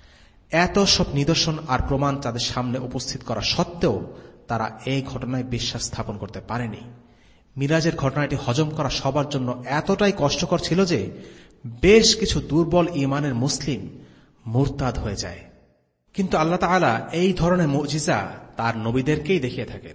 এত সব নিদর্শন আর প্রমাণ তাদের সামনে উপস্থিত করা সত্ত্বেও তারা এই ঘটনায় বিশ্বাস স্থাপন করতে পারেনি। মিরাজের ঘটনাটি হজম করা সবার জন্য এতটাই কষ্টকর ছিল যে বেশ কিছু দুর্বল ঈমানের মুসলিম মুরতাদ হয়ে যায়। কিন্তু আল্লাহ তাআলা এই ধরনের মুজিজা তার নবীদেরকেই দেখিয়ে থাকেন।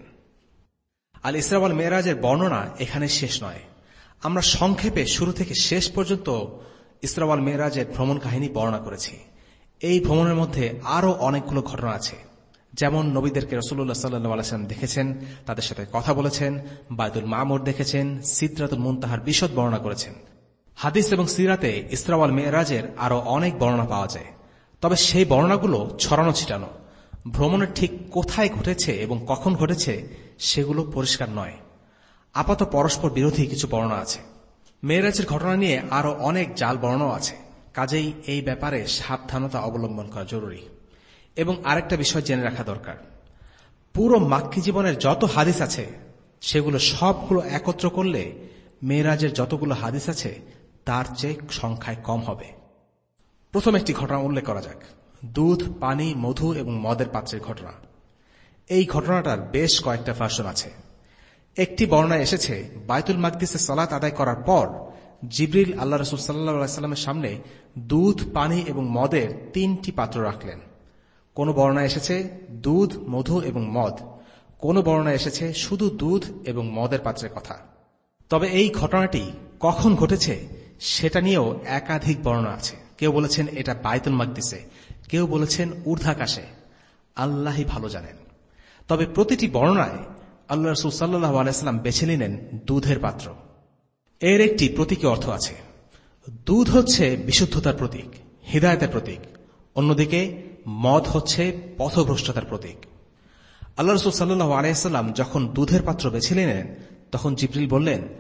আল ইসরা ওয়াল মেরাজের বর্ণনা এখানে শেষ নয়। আমরা সংক্ষেপে শুরু থেকে শেষ পর্যন্ত ইসরা ওয়াল মেরাজের ভ্রমণ কাহিনী বর্ণনা করেছি। এই ভ্রমণের মধ্যে আরও অনেকগুলো ঘটনা আছে, যেমন নবীদেরকে রাসূলুল্লাহ সাল্লাল্লাহু আলাইহি ওয়াসাল্লাম দেখেছেন, তাদের সাথে কথা বলেছেন, বাইতুল মামুর দেখেছেন, সিদরাতুল মুনতাহার বিশদ বর্ণনা করেছেন। হাদিস এবং সিরাতে ইসরা ওয়াল মেরাজের আরও অনেক বর্ণনা পাওয়া যায়। তবে সেই বর্ণনাগুলো ছড়ানো ছিটানো, ভ্রমণের ঠিক কোথায় ঘটেছে এবং কখন ঘটেছে সেগুলো পরিষ্কার নয়। আপাত পরস্পর বিরোধী কিছু বর্ণনা আছে। মেরাজের ঘটনা নিয়ে আরও অনেক জাল বর্ণনাও আছে, কাজেই এই ব্যাপারে সাবধানতা অবলম্বন করা জরুরি। এবং আরেকটা বিষয় জেনে রাখা দরকার, পুরো মাক্কি জীবনের যত হাদিস আছে সেগুলো সবগুলো একত্র করলে মেরাজের যতগুলো হাদিস আছে তার চেয়ে সংখ্যায় কম হবে। প্রথম একটি ঘটনা উল্লেখ করা যাক, দুধ, পানি, মধু এবং মদের পাত্রের ঘটনা। এই ঘটনাটার বেশ কয়েকটা ভার্সন আছে। একটি বর্ণনায় এসেছে, বাইতুল মাকদিসে সালাত আদায় করার পর জিবরিল আল্লাহ রাসূল সাল্লাল্লাহু আলাইহি সাল্লামের সামনে দুধ, পানি এবং মদের তিনটি পাত্র রাখলেন। কোন বর্ণনায় এসেছে দুধ, মধু এবং মদ, কোন বর্ণনায় এসেছে শুধু দুধ এবং মদের পাত্রের কথা। তবে এই ঘটনাটি কখন ঘটেছে সেটা নিয়েও একাধিক বর্ণনা আছে। কেউ বলেছেন এটা বাইতুল মাকদিসে, কেউ বলেছেন ঊর্ধ্বাকাশে, আল্লাহই ভালো জানেন। তবে প্রতিটি বর্ণনায় আল্লাহ রাসূল সাল্লাল্লাহু আলাইহি সাল্লাম বেছে নিলেন দুধের পাত্র। এর একটি প্রতীকী অর্থ আছে। দুধ হচ্ছে বিশুদ্ধতার প্রতীক, হিদায়াতের প্রতীক। অন্যদিকে মদ হচ্ছে পথভ্রষ্টতার প্রতীক। আল্লাহ রাসূল সাল্লাল্লাহু আলাইহি সাল্লাম যখন দুধের পাত্র বেছে নিলেন তখন জিবরিল বললেন,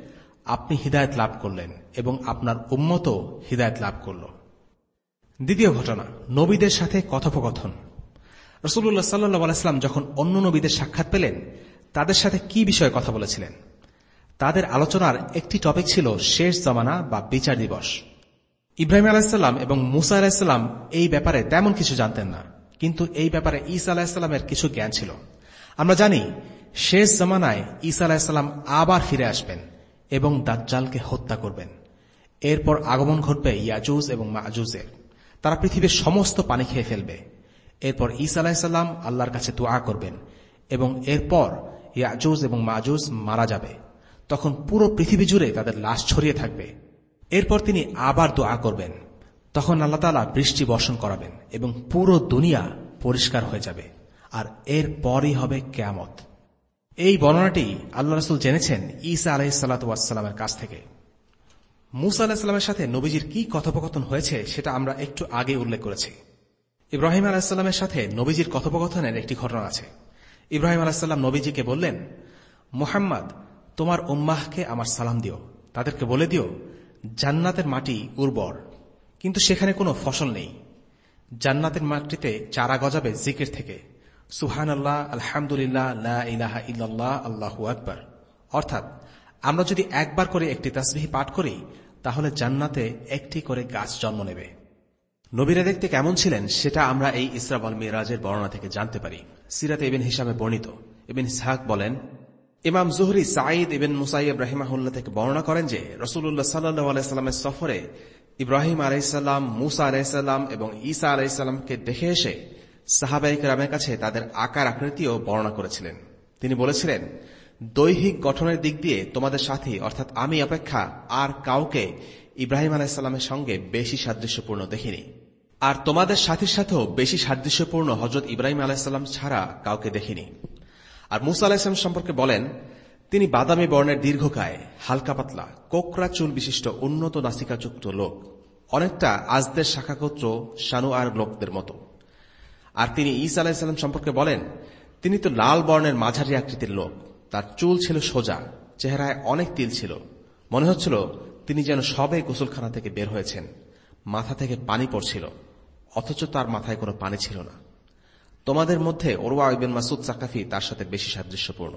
আপনি হিদায়াত লাভ করলেন এবং আপনার উম্মতও হিদায়াত লাভ করল। দ্বিতীয় ঘটনা, নবীদের সাথে কথোপকথন। রাসূলুল্লাহ সাল্লাল্লাহু আলাইহি ওয়াসাল্লাম যখন অন্য নবীদের সাক্ষাৎ পেলেন, তাদের সাথে কি বিষয়ে কথা বলেছিলেন? তাদের আলোচনার একটি টপিক ছিল শেষ জামানা বা বিচার দিবস। ইব্রাহিম আলাইহিসসালাম এবং মুসা আলাইহিসসালাম এই ব্যাপারে তেমন কিছু জানতেন না, কিন্তু এই ব্যাপারে ঈসা আলাইহিসসালামের কিছু জ্ঞান ছিল। আমরা জানি শেষ জামানায় ঈসা আলাইহিসসালাম আবার ফিরে আসবেন এবং দাজ্জালকে হত্যা করবেন। এরপর আগমন ঘটবে ইয়াজুজ এবং মাজুজের। তারা পৃথিবীর সমস্ত পানি খেয়ে ফেলবে। এরপর ঈসা আলাইহিসসালাম আল্লাহর কাছে দোয়া করবেন এবং এরপর ইয়াজুজ এবং মাজুজ মারা যাবে। তখন পুরো পৃথিবী জুড়ে তাদের লাশ ছড়িয়ে থাকবে। এরপর তিনি আবার দোয়া করবেন। তখন আল্লাহ তাআলা বৃষ্টি বর্ষণ করাবেন এবং পুরো দুনিয়া পরিষ্কার হয়ে যাবে। আর এর পরই হবে কিয়ামত। এই বর্ণনাটি আল্লাহ রাসূল জেনেছেন ঈসা আলাইহিসসালাতু ওয়াসসালামের কাছ থেকে। মুসা আলাইহিসসালামের সাথে নবীজির কি কথোপকথন হয়েছে সেটা আমরা একটু আগে উল্লেখ করেছি। ইব্রাহিম আলাইহিসসালামের সাথে নবীজির কথোপকথনের একটি ঘটনা আছে। ইব্রাহিম আলাইহিসসালাম নবীজিকে বললেন, মুহাম্মদ, তোমার উম্মাহকে আমার সালাম দিও। তাদেরকে বলে দিও, জান্নাতের মাটি উর্বর, কিন্তু সেখানে কোনো ফসল নেই। জান্নাতের মাটিতে চারা গজাবে জিকির থেকে, সুবহানাল্লাহ, আলহামদুলিল্লাহ, লা ইলাহা ইল্লাল্লাহ, আল্লাহু আকবার। অর্থাৎ আমরা যদি একবার করে একটি তাসবিহ পাঠ করি, তাহলে জান্নাতে একটি করে গাছ জন্ম নেবে। নবীরা দেখতে কেমন ছিলেন সেটা আমরা এই ইসরা ওয়াল মিরাজের বর্ণনা থেকে জানতে পারি। সিরাতে ইবনে হিশামে বর্ণিত। ইবনে ইসহাক বলেন, ইমাম জুহরি সাঈদ ইবনে মুসাইয়্যিব রাহিমাহুল্লাহ থেকে বর্ণনা করেন যে রাসূলুল্লাহ সাল্লাল্লাহু আলাইহি ওয়াসাল্লামের সফরে ইব্রাহিম আলাইহিস সালাম, মুসা আলাইহিস সালাম এবং ঈসা আলাইহিস সালামকে দেখে এসে সাহাবায়ে কেরামের কাছে তাদের আকার আকৃতিও বর্ণনা করেছিলেন। তিনি বলেছিলেন, দৈহিক গঠনের দিক দিয়ে তোমাদের সাথী অর্থাৎ আমি অপেক্ষা আর কাউকে ইব্রাহিম আলাইহিস সালামের সঙ্গে বেশি সাদৃশ্যপূর্ণ দেখিনি, আর তোমাদের সাথীর সাথেও বেশি সাদৃশ্যপূর্ণ হযরত ইব্রাহিম আলাইহিস সালাম ছাড়া কাউকে দেখিনি। আর মুসা আলাইহিস সালাম সম্পর্কে বলেন, তিনি বাদামি বর্ণের দীর্ঘকায়, হালকা পাতলা, কোকড়া চুল বিশিষ্ট উন্নত নাসিকাযুক্ত লোক, অনেকটা আজদের শাখাগোত্র শানুয়ার লোকদের মতো। আর তিনি ঈসা আলাইহিস সালাম সম্পর্কে বলেন, তিনি তো লাল বর্ণের মাঝারি আকৃতির লোক। তার চুল ছিল সোজা, চেহারায় অনেক তিল ছিল, মনে হচ্ছিল তিনি যেন সবে গোসলখানা থেকে বের হয়েছেন। মাথা থেকে পানি পড়ছিল, অথচ তার মাথায় কোনো পানি ছিল না। তোমাদের মধ্যে উরওয়া ইবনে মাসউদ সাকাফি তার সাথে বেশি সাদৃশ্যপূর্ণ।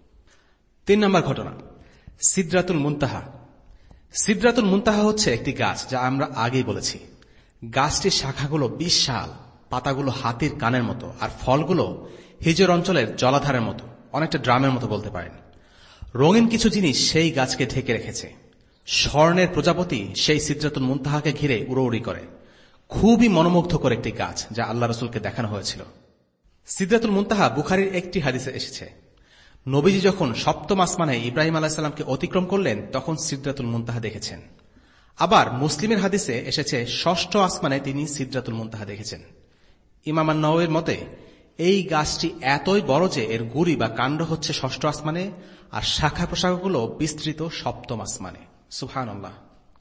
তিন নম্বর ঘটনা, সিদরাতুল মুনতাহা। সিদরাতুল মুনতাহা হচ্ছে একটি গাছ, যা আমরা আগেই বলেছি। গাছটির শাখাগুলো বিশাল, পাতাগুলো হাতির কানের মতো, আর ফলগুলো হিজর অঞ্চলের জলাধারের মতো, অনেকটা ড্রামের মতো বলতে পারেন। রঙিন কিছু জিনিস সেই গাছকে ঢেকে রেখেছে। স্বর্ণের প্রজাপতি সেই সিদরাতুল মুনতাহাকে ঘিরে উড়োউড়ি করে। খুবই মনোমুগ্ধকর একটি গাছ, যা আল্লাহ রাসূলকে দেখানো হয়েছিল। সিদরাতুল মুনতাহা বুখারীর একটি হাদিসে এসেছে, নবীজি যখন সপ্তম আসমানে ইব্রাহিম আলাইহিস সালামকে অতিক্রম করলেন, তখন সিদরাতুল মুনতাহা দেখেছেন। আবার মুসলিমের হাদিসে এসেছে ষষ্ঠ আসমানে তিনি সিদরাতুল মুনতাহা দেখেছেন। ইমাম আন-নাওয়ীর মতে এই গাছটি এতই বড় যে এর গুড়ি বা কাণ্ড হচ্ছে ষষ্ঠ আসমানে, আর শাখা প্রশাখাগুলো বিস্তৃত সপ্তম আসমানে। সুবহানাল্লাহ।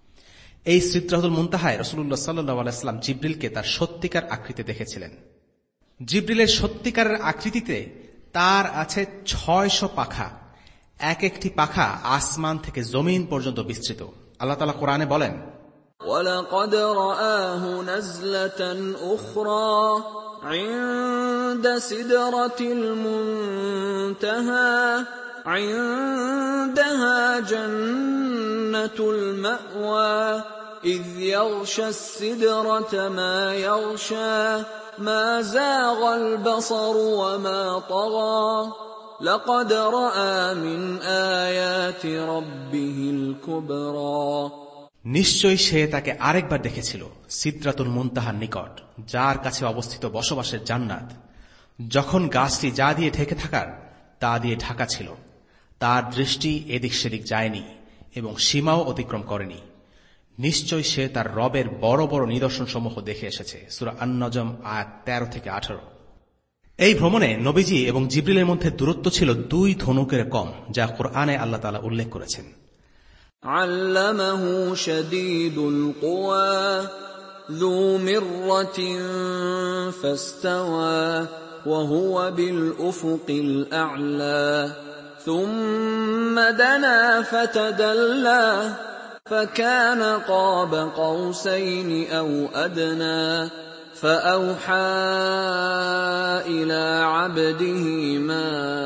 এই সিদরাতুল মুনতাহায় রাসূলুল্লাহ সাল্লাল্লাহু আলাইহি ওয়াসাল্লাম জিবরিলকে তার সত্যিকার আকৃতি দেখেছিলেন। জিবরিলের সত্যিকারের আকৃতিতে তার আছে ছয়শ পাখা। এক একটি পাখা আসমান থেকে জমিন পর্যন্ত বিস্তৃত। আল্লাহ তাআলা কোরআনে বলেন, وَلَقَدْ رَآهُ نَزْلَةً أُخْرَى عِندَ سِدْرَةِ الْمُنتَهَى عِندَهَا جَنَّةُ الْمَأْوَى إِذْ يَغْشَى السِّدْرَةَ مَا يَغْشَى مَا زَاغَ الْبَصَرُ وَمَا طَغَى لَقَدْ رَأَى مِنْ آيَاتِ رَبِّهِ الْكُبْرَى। নিশ্চয়ই সে তাকে আরেকবার দেখেছিল সিদরাতুল মুনতাহার নিকট, যার কাছে অবস্থিত বসবাসের জান্নাত। যখন গাছটি যা দিয়ে ঢেকে থাকার তা দিয়ে ঢাকা ছিল, তার দৃষ্টি এদিক সেদিক যায়নি এবং সীমাও অতিক্রম করেনি। নিশ্চয় সে তার রবের বড় বড় নিদর্শনসমূহ দেখে এসেছে। সূরা আন-নজম আয়াত তেরো থেকে আঠারো। এই ভ্রমণে নবীজি এবং জিবরিলের মধ্যে দূরত্ব ছিল দুই ধনুকের কম, যা কুরআনে আল্লাহ তাআলা উল্লেখ করেছেন। علمه شديد القوى ذو مرة فاستوى وهو بالأفق الأعلى ثم دنا فتدلى فكان قاب قوسين أو أدنى فأوحى إلى عبده ما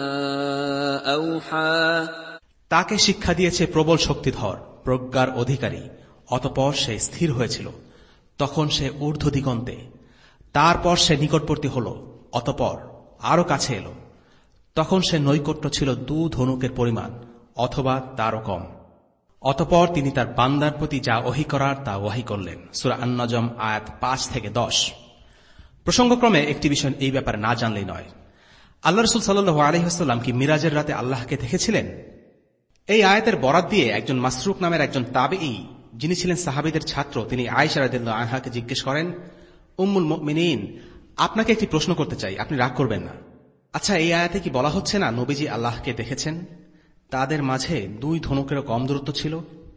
أوحى তাকে শিক্ষা দিয়েছে প্রবল শক্তিধর প্রজ্ঞার অধিকারী। অতঃপর সে স্থির হয়েছিল, তখন সে ঊর্ধ্ব দিগন্তে। তারপর সে নিকটবর্তী হল, অতঃপর আরো কাছে এলো, তখন সে নৈকট্য ছিল দু ধনুকের পরিমাণ অথবা তারও কম। অতঃপর তিনি তার বান্দার প্রতি যা ওহী করার তা ওহী করলেন। সূরা আন-নজম আয়াত পাঁচ থেকে দশ। প্রসঙ্গক্রমে একটি বিষয় এই ব্যাপারে না জানলেই নয়। আল্লাহ রাসূল সাল্লাল্লাহু আলাইহি ওয়াসাল্লাম কি মিরাজের রাতে আল্লাহকে দেখেছিলেন? এই আয়াতের বরাত দিয়ে একজন মাসরুক নামের একজন তাবেঈ, যিনি ছিলেন সাহাবীদের ছাত্র, তিনি আয়েশা রাদিয়াল্লাহু আনহাকে জিজ্ঞেস করেন, উম্মুল মুমিনিন, আপনাকে একটি প্রশ্ন করতে চাই, আপনি রাগ করবেন না। আচ্ছা, এই আয়াতে কি বলা হচ্ছে না নবীজি আল্লাহকে দেখেছেন? তাদের মাঝে দুই ধনুকেরও কম দূরত্ব ছিল?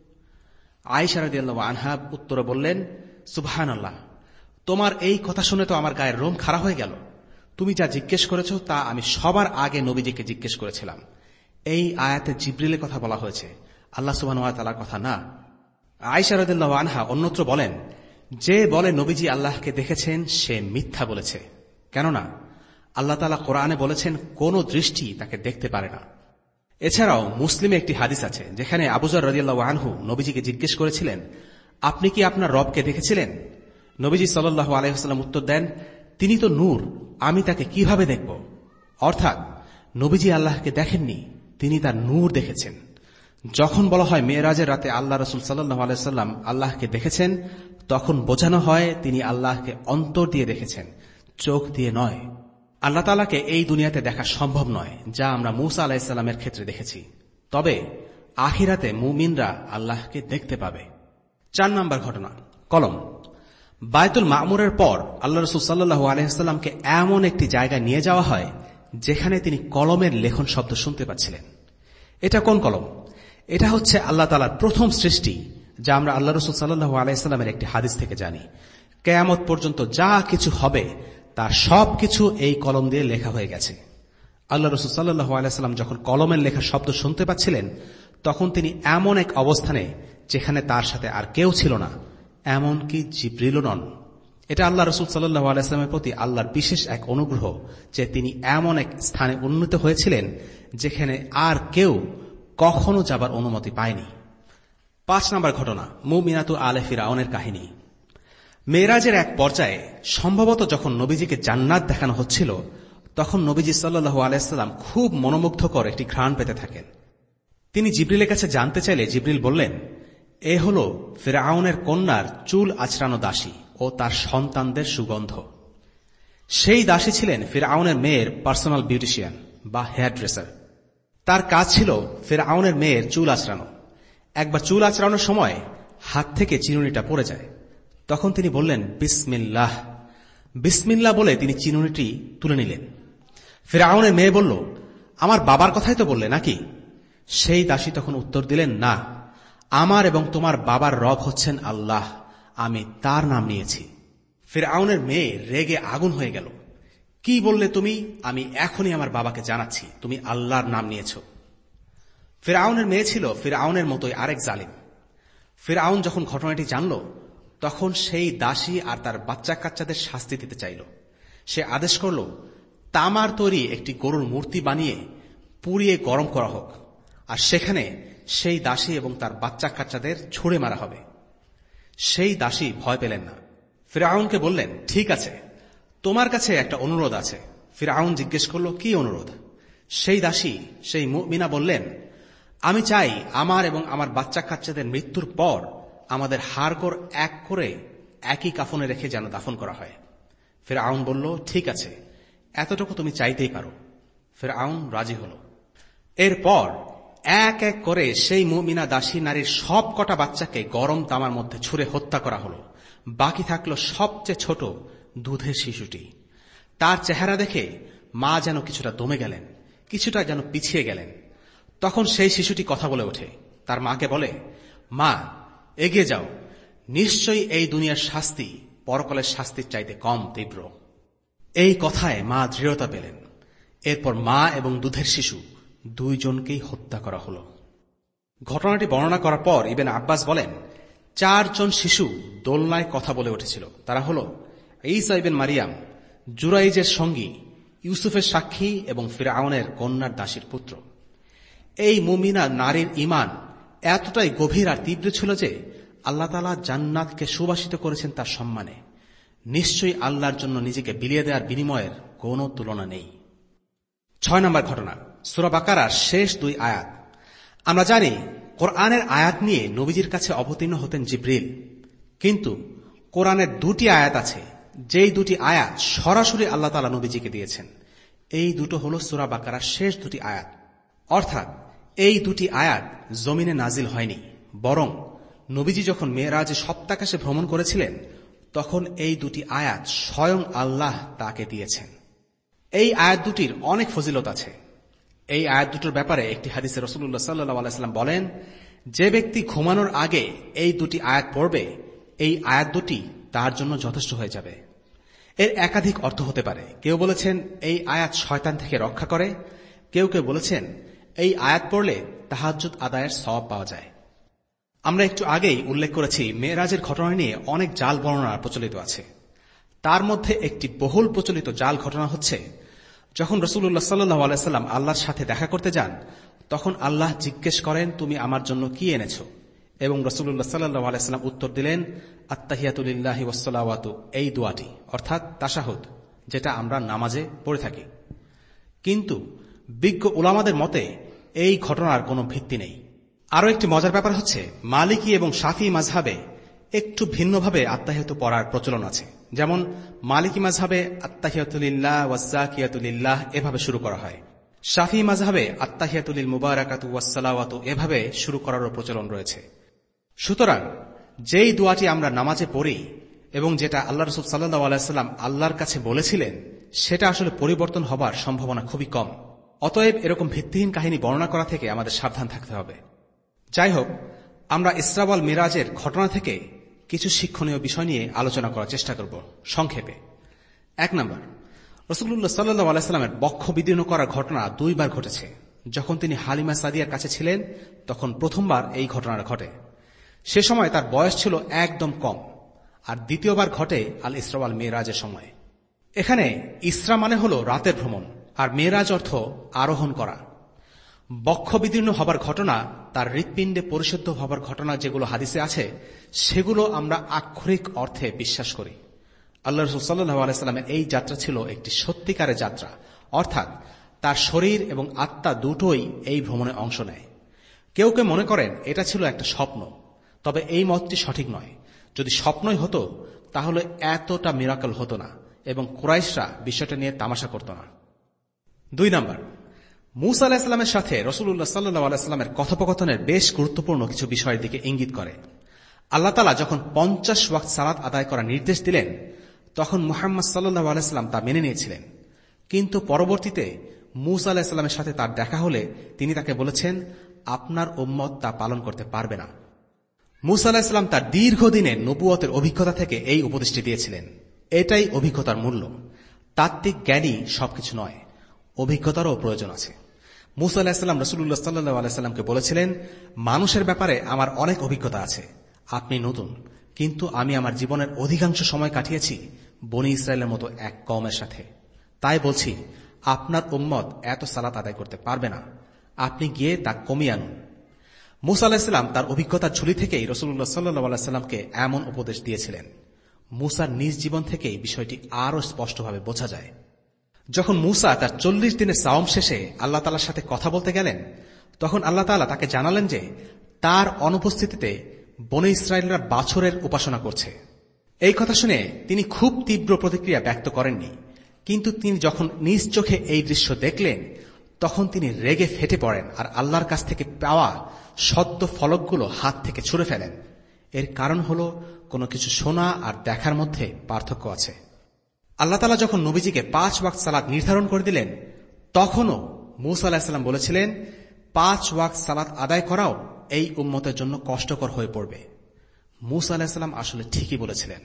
আয়েশা রাদিয়াল্লাহু আনহা উত্তরে বললেন, সুবহানাল্লাহ, তোমার এই কথা শুনে তো আমার গায়ের রোম খাড়া হয়ে গেল। তুমি যা জিজ্ঞেস করেছ তা আমি সবার আগে নবীজিকে জিজ্ঞেস করেছিলাম। এই আয়াতে জিবরিলের কথা বলা হয়েছে, আল্লাহ সুবহানাহু ওয়া তাআলার কথা না। আয়েশা রাদিয়াল্লাহু আনহা অন্যত্র বলেন, যে বলে নবীজি আল্লাহকে দেখেছেন সে মিথ্যা বলেছে, কেননা আল্লাহ তাআলা কোরআনে বলেছেন কোন দৃষ্টি তাকে দেখতে পারে না। এছাড়াও মুসলিমে একটি হাদিস আছে যেখানে আবু যর রাদিয়াল্লাহু আনহু নবীজিকে জিজ্ঞেস করেছিলেন, আপনি কি আপনার রবকে দেখেছিলেন? নবীজি সাল্লাল্লাহু আলাইহি ওয়াসাল্লাম উত্তর দেন, তিনি তো নূর, আমি তাকে কিভাবে দেখব? অর্থাৎ নবীজি আল্লাহকে দেখেননি, তিনি তার নূর দেখেছেন। যখন বলা হয় মেরাজের রাতে আল্লাহ রাসূল সাল্লাল্লাহু আলাইহি ওয়াসাল্লাম আল্লাহকে দেখেছেন, তখন বোঝানো হয় তিনি আল্লাহকে অন্তর দিয়ে দেখেছেন, চোখ দিয়ে নয়। আল্লাহ তাআলাকে এই দুনিয়াতে দেখা সম্ভব নয়, যা আমরা মূসা আলাইহিস সালামের ক্ষেত্রে দেখেছি। তবে আখিরাতে মুমিনরা আল্লাহকে দেখতে পাবে। চার নম্বর ঘটনা, কলম। বায়তুল মামুরের পর আল্লাহ রাসূল সাল্লাল্লাহু আলাইহি ওয়াসাল্লামকে এমন একটি জায়গায় নিয়ে যাওয়া হয় যেখানে তিনি কলমের লেখন শব্দ শুনতে পাচ্ছিলেন। এটা কোন কলম? এটা হচ্ছে আল্লাহ তাআলার প্রথম সৃষ্টি, যা আমরা আল্লাহ রাসূল সাল্লাল্লাহু আলাইহি ওয়াসাল্লামের একটি হাদিস থেকে জানি। কিয়ামত পর্যন্ত যা কিছু হবে তার সবকিছু এই কলম দিয়ে লেখা হয়ে গেছে। আল্লাহ রাসূল সাল্লাল্লাহু আলাইহি ওয়াসাল্লাম যখন কলমের লেখা শব্দ শুনতে পাচ্ছিলেন, তখন তিনি এমন এক অবস্থানে যেখানে তার সাথে আর কেউ ছিল না, এমনকি জিবরিলও নন। এটা আল্লাহ রাসূল সাল্লাল্লাহু আলাইহি ওয়াসাল্লামের প্রতি আল্লাহর বিশেষ এক অনুগ্রহ যে তিনি এমন এক স্থানে উন্নীত হয়েছিলেন যেখানে আর কেউ কখনো যাবার অনুমতি পায়নি। পাঁচ নম্বর ঘটনা, মুমিনাতু আলে ফিরআউনের কাহিনী। মেরাজের এক পর্যায়ে সম্ভবত যখন নবীজিকে জান্নাত দেখানো হচ্ছিল, তখন নবীজি সাল্লাল্লাহু আলাইহি ওয়াসাল্লাম খুব মনোমুগ্ধকর একটি ঘ্রাণ পেতে থাকেন। তিনি জিবরিলের কাছে জানতে চাইলে জিবরিল বললেন, এ হল ফিরআউনের কন্যার চুল আঁচড়ানো দাসী ও তার সন্তানদের সুগন্ধ। সেই দাসী ছিলেন ফিরআউনের মেয়ের পার্সোনাল বিউটিশিয়ান বা হেয়ার ড্রেসার। তার কাজ ছিল ফিরআউনের মেয়ের চুল আঁচড়ানো। একবার চুল আঁচড়ানোর সময় হাত থেকে চিরুনিটা পড়ে যায়। তখন তিনি বললেন, বিসমিল্লাহ। বিসমিল্লাহ বলে তিনি চিরুনিটি তুলে নিলেন। ফিরআউনের মেয়ে বলল, আমার বাবার কথাই তো বললে নাকি? সেই দাসী তখন উত্তর দিলেন, না, আমার এবং তোমার বাবার রব হচ্ছেন আল্লাহ, আমি তার নাম নিয়েছি। ফিরআউনের মেয়ে রেগে আগুন হয়ে গেল। কি বললে তুমি? আমি এখনই আমার বাবাকে জানাচ্ছি তুমি আল্লাহর নাম নিয়েছ। ফিরআউনের মেয়ে ছিল ফিরআউনের মতোই আরেক জালিম। ফিরআউন যখন ঘটনাটি জানল, তখন সেই দাসী আর তার বাচ্চা কাচ্চাদের শাস্তি দিতে চাইল। সে আদেশ করল, তামার তৈরি একটি গরুর মূর্তি বানিয়ে পুড়িয়ে গরম করা হোক, আর সেখানে সেই দাসী এবং তার বাচ্চা কাচ্চাদের ছুঁড়ে মারা হবে। সেই দাসী ভয় পেলেন না। ফিরআউনকে বললেন, ঠিক আছে, তোমার কাছে একটা অনুরোধ আছে। ফিরআউন জিজ্ঞেস করল, কি অনুরোধ? সেই দাসী, সেই মুমিনা বললেন, আমি চাই আমার এবং আমার বাচ্চা কাচ্চাদের মৃত্যুর পর আমাদের হাড়গোড় এক করে একই কাফনে রেখে যেন দাফন করা হয়। ফিরআউন বলল, ঠিক আছে, এতটুকু তুমি চাইতেই পারো। ফিরআউন রাজি হল। এরপর এক এক করে সেই মুমিনা দাসী নারীর সব কটা বাচ্চাকে গরম তামার মধ্যে ছুঁড়ে হত্যা করা হল। বাকি থাকলো সবচেয়ে ছোট দুধের শিশুটি। তার চেহারা দেখে মা যেন কিছুটা দমে গেলেন, কিছুটা যেন পিছিয়ে গেলেন। তখন সেই শিশুটি কথা বলে ওঠে, তার মাকে বলে, মা, এগিয়ে যাও, নিশ্চয়ই এই দুনিয়ার শাস্তি পরকালের শাস্তির চাইতে কম তীব্র। এই কথায় মা দৃঢ়তা পেলেন। এরপর মা এবং দুধের শিশু দুইজনকেই হত্যা করা হল। ঘটনাটি বর্ণনা করার পর ইবনে আব্বাস বলেন, চারজন শিশু দোলনায় কথা বলে উঠেছিল। তারা হল ঈসা ইবনে মারিয়াম, জুরাইজের সঙ্গী, ইউসুফের সাক্ষী এবং ফিরআউনের কন্যার দাসীর পুত্র। এই মুমিনা নারীর ঈমান এতটাই গভীর আর তীব্র ছিল যে আল্লাহ তাআলা জান্নাতকে সুবাসিত করেছেন তার সম্মানে। নিশ্চয়ই আল্লাহর জন্য নিজেকে বিলিয়ে দেওয়ার বিনিময়ের কোনো তুলনা নেই। ছয় নম্বর ঘটনা, সূরা বাকারার শেষ দুই আয়াত। আমরা জানি কোরআনের আয়াত নিয়ে নবীজির কাছে অবতীর্ণ হতেন জিবরিল, কিন্তু কোরআনের দুটি আয়াত আছে যেই দুটি আয়াত সরাসরি আল্লাহ তাআলা নবীজিকে দিয়েছেন। এই দুটো হল সূরা বাকারার শেষ দুটি আয়াত। অর্থাৎ এই দুটি আয়াত জমিনে নাজিল হয়নি, বরং নবীজি যখন মেরাজে সপ্তাকাশে ভ্রমণ করেছিলেন তখন এই দুটি আয়াত স্বয়ং আল্লাহ তাকে দিয়েছেন। এই আয়াত দুটির অনেক ফজিলত আছে। এই আয়াত দুটোর ব্যাপারে একটি হাদিসে রাসূলুল্লাহ সাল্লাল্লাহু আলাইহি ওয়াসাল্লাম বলেন, যে ব্যক্তি ঘুমানোর আগে এই দুটি আয়াত পড়বে, এই আয়াত দুটি তার জন্য যথেষ্ট হয়ে যাবে। এর একাধিক অর্থ হতে পারে। কেউ বলেছেন এই আয়াত শয়তান থেকে রক্ষা করে, কেউ কেউ বলেছেন এই আয়াত পড়লে তাহাজ্জুদ আদায়ের সওয়াব পাওয়া যায়। আমরা একটু আগেই উল্লেখ করেছি মেরাজের ঘটনা নিয়ে অনেক জাল বর্ণনা প্রচলিত আছে। তার মধ্যে একটি বহুল প্রচলিত জাল ঘটনা হচ্ছে, যখন রাসূলুল্লাহ সাল্লাল্লাহু আলাইহি ওয়াসাল্লাম আল্লাহর সাথে দেখা করতে যান, তখন আল্লাহ জিজ্ঞেস করেন, তুমি আমার জন্য কি এনেছো? এবং রাসূলুল্লাহ সাল্লাল্লাহু আলাইহি ওয়াসাল্লাম উত্তর দিলেন, আত্তাহিয়াতু লিল্লাহি ওয়াস সালাওয়াতু, এই দোয়াটি, অর্থাৎ তাশাহুদ, যেটা আমরা নামাজে পড়ে থাকি। কিন্তু বিজ্ঞ উলামাদের মতে এই ঘটনার কোনো ভিত্তি নেই। আরও একটি মজার ব্যাপার হচ্ছে, মালিকি এবং শাফিঈ মাযহাবে একটু ভিন্নভাবে আত্তাহিয়াতু পড়ার প্রচলন আছে। যেমন মালিকি মাযহাবে আত্তাহিয়াতু লিল্লাহ ওয়াজ যাকিয়াতু লিল্লাহ এভাবে শুরু করা হয়। শাফিঈ মাযহাবে আত্তাহিয়াতু লিল মুবারাকাতু ওয়াস সালাওয়াতু এভাবে শুরু করারও প্রচলন রয়েছে। সুতরাং যেই দোয়াটি আমরা নামাজে পড়ি এবং যেটা আল্লাহ রাসূল সাল্লাল্লাহু আলাইহি ওয়াসাল্লাম আল্লাহর কাছে বলেছিলেন, সেটা আসলে পরিবর্তন হবার সম্ভাবনা খুবই কম। অতএব এরকম ভিত্তিহীন কাহিনী বর্ণনা করা থেকে আমাদের সাবধান থাকতে হবে। যাই হোক, আমরা ইসরা ওয়াল মিরাজের ঘটনা থেকে কিছু শিক্ষণীয় বিষয় নিয়ে আলোচনা করার চেষ্টা করব সংক্ষেপে। এক নম্বর, রাসূলুল্লাহ সাল্লাল্লাহু আলাইহি ওয়াসাল্লামের বক্ষ বিদীর্ণ করার ঘটনা দুইবার ঘটেছে। যখন তিনি হালিমা সাদিয়ার কাছে ছিলেন তখন প্রথমবার এই ঘটনাটা ঘটে। সে সময় তার বয়স ছিল একদম কম। আর দ্বিতীয়বার ঘটে আল ইসরা ওয়াল মিরাজের সময়। এখানে ইসরা মানে হল রাতের ভ্রমণ, আর মেরাজ অর্থ আরোহণ করা। বক্ষ বিদীর্ণ হবার ঘটনা, তার হৃৎপিণ্ডে পরিশুদ্ধ হবার ঘটনা যেগুলো হাদিসে আছে, সেগুলো আমরা আক্ষরিক অর্থে বিশ্বাস করি। আল্লাহ রাসূল সাল্লাল্লাহু আলাইহি ওয়াসাল্লামের এই যাত্রা ছিল একটি সত্যিকারের যাত্রা, অর্থাৎ তার শরীর এবং আত্মা দুটোই এই ভ্রমণে অংশ নেয়। কেউ কেউ মনে করেন এটা ছিল একটা স্বপ্ন, তবে এই মতটি সঠিক নয়। যদি স্বপ্নই হতো তাহলে এতটা মিরাকল হতো না এবং কুরাইশরা বিষয়টা নিয়ে তামাশা করত না। দুই নম্বর, মূসা আলাইহিস সালামের সাথে রাসূলুল্লাহ সাল্লাল্লাহু আলাইহি ওয়াসাল্লামের কথোপকথনের বেশ গুরুত্বপূর্ণ কিছু বিষয়ের দিকে ইঙ্গিত করে। আল্লাহ তাআলা যখন পঞ্চাশ ওয়াক্ত সালাত আদায় করার নির্দেশ দিলেন, তখন মুহাম্মদ সাল্লাল্লাহু আলাইহি ওয়াসাল্লাম তা মেনে নিয়েছিলেন। কিন্তু পরবর্তীতে মূসা আলাইহিস সালামের সাথে তার দেখা হলে তিনি তাকে বলেছেন, আপনার উম্মত তা পালন করতে পারবে না। মূসা আলাইহিস সালাম তার দীর্ঘদিনের নবুয়তের অভিজ্ঞতা থেকে এই উপদেশটি দিয়েছিলেন। এটাই অভিজ্ঞতার মূল্য। তাত্ত্বিক জ্ঞানই সবকিছু নয়, অভিজ্ঞতারও প্রয়োজন আছে। মূসা আলাইহিস সালাম রাসূলুল্লাহ সাল্লাল্লাহু আলাইহি ওয়াসাল্লামকে বলেছিলেন, মানুষের ব্যাপারে আমার অনেক অভিজ্ঞতা আছে, আপনি নতুন, কিন্তু আমি আমার জীবনের অধিকাংশ সময় কাটিয়েছি বনী ইসরায়েলের মতো এক কওমের সাথে। তাই বলছি, আপনার উম্মত এত সালাত আদায় করতে পারবে না, আপনি গিয়ে তা কমিয়ে আনুন। মূসা আলাইহিস সালাম তার অভিজ্ঞতার ঝুলি থেকেই রাসূলুল্লাহ সাল্লাল্লাহু আলাইহি ওয়াসাল্লামকে এমন উপদেশ দিয়েছিলেন। মূসার নিজ জীবন থেকেই বিষয়টি আরও স্পষ্টভাবে বোঝা যায়। যখন মূসা তার চল্লিশ দিনের সাওম শেষে আল্লাহ তাআলার সাথে কথা বলতে গেলেন, তখন আল্লাহ তাআলা তাকে জানালেন যে তার অনুপস্থিতিতে বনী ইসরায়েলরা বাছুরের উপাসনা করছে। এই কথা শুনে তিনি খুব তীব্র প্রতিক্রিয়া ব্যক্ত করেননি, কিন্তু তিনি যখন নিজ চোখে এই দৃশ্য দেখলেন তখন তিনি রেগে ফেটে পড়েন আর আল্লাহর কাছ থেকে পাওয়া সদ্য ফলকগুলো হাত থেকে ছুঁড়ে ফেলেন। এর কারণ হল কোনো কিছু শোনা আর দেখার মধ্যে পার্থক্য আছে। আল্লাহ তাআলা যখন নবীজিকে পাঁচ ওয়াক্ত সালাত নির্ধারণ করে দিলেন, তখনও মূসা আলাইহিস সালাম বলেছিলেন, পাঁচ ওয়াক্ত সালাত আদায় করাও এই উম্মতের জন্য কষ্টকর হয়ে পড়বে। মূসা আলাইহিস সালাম আসলে ঠিকই বলেছিলেন।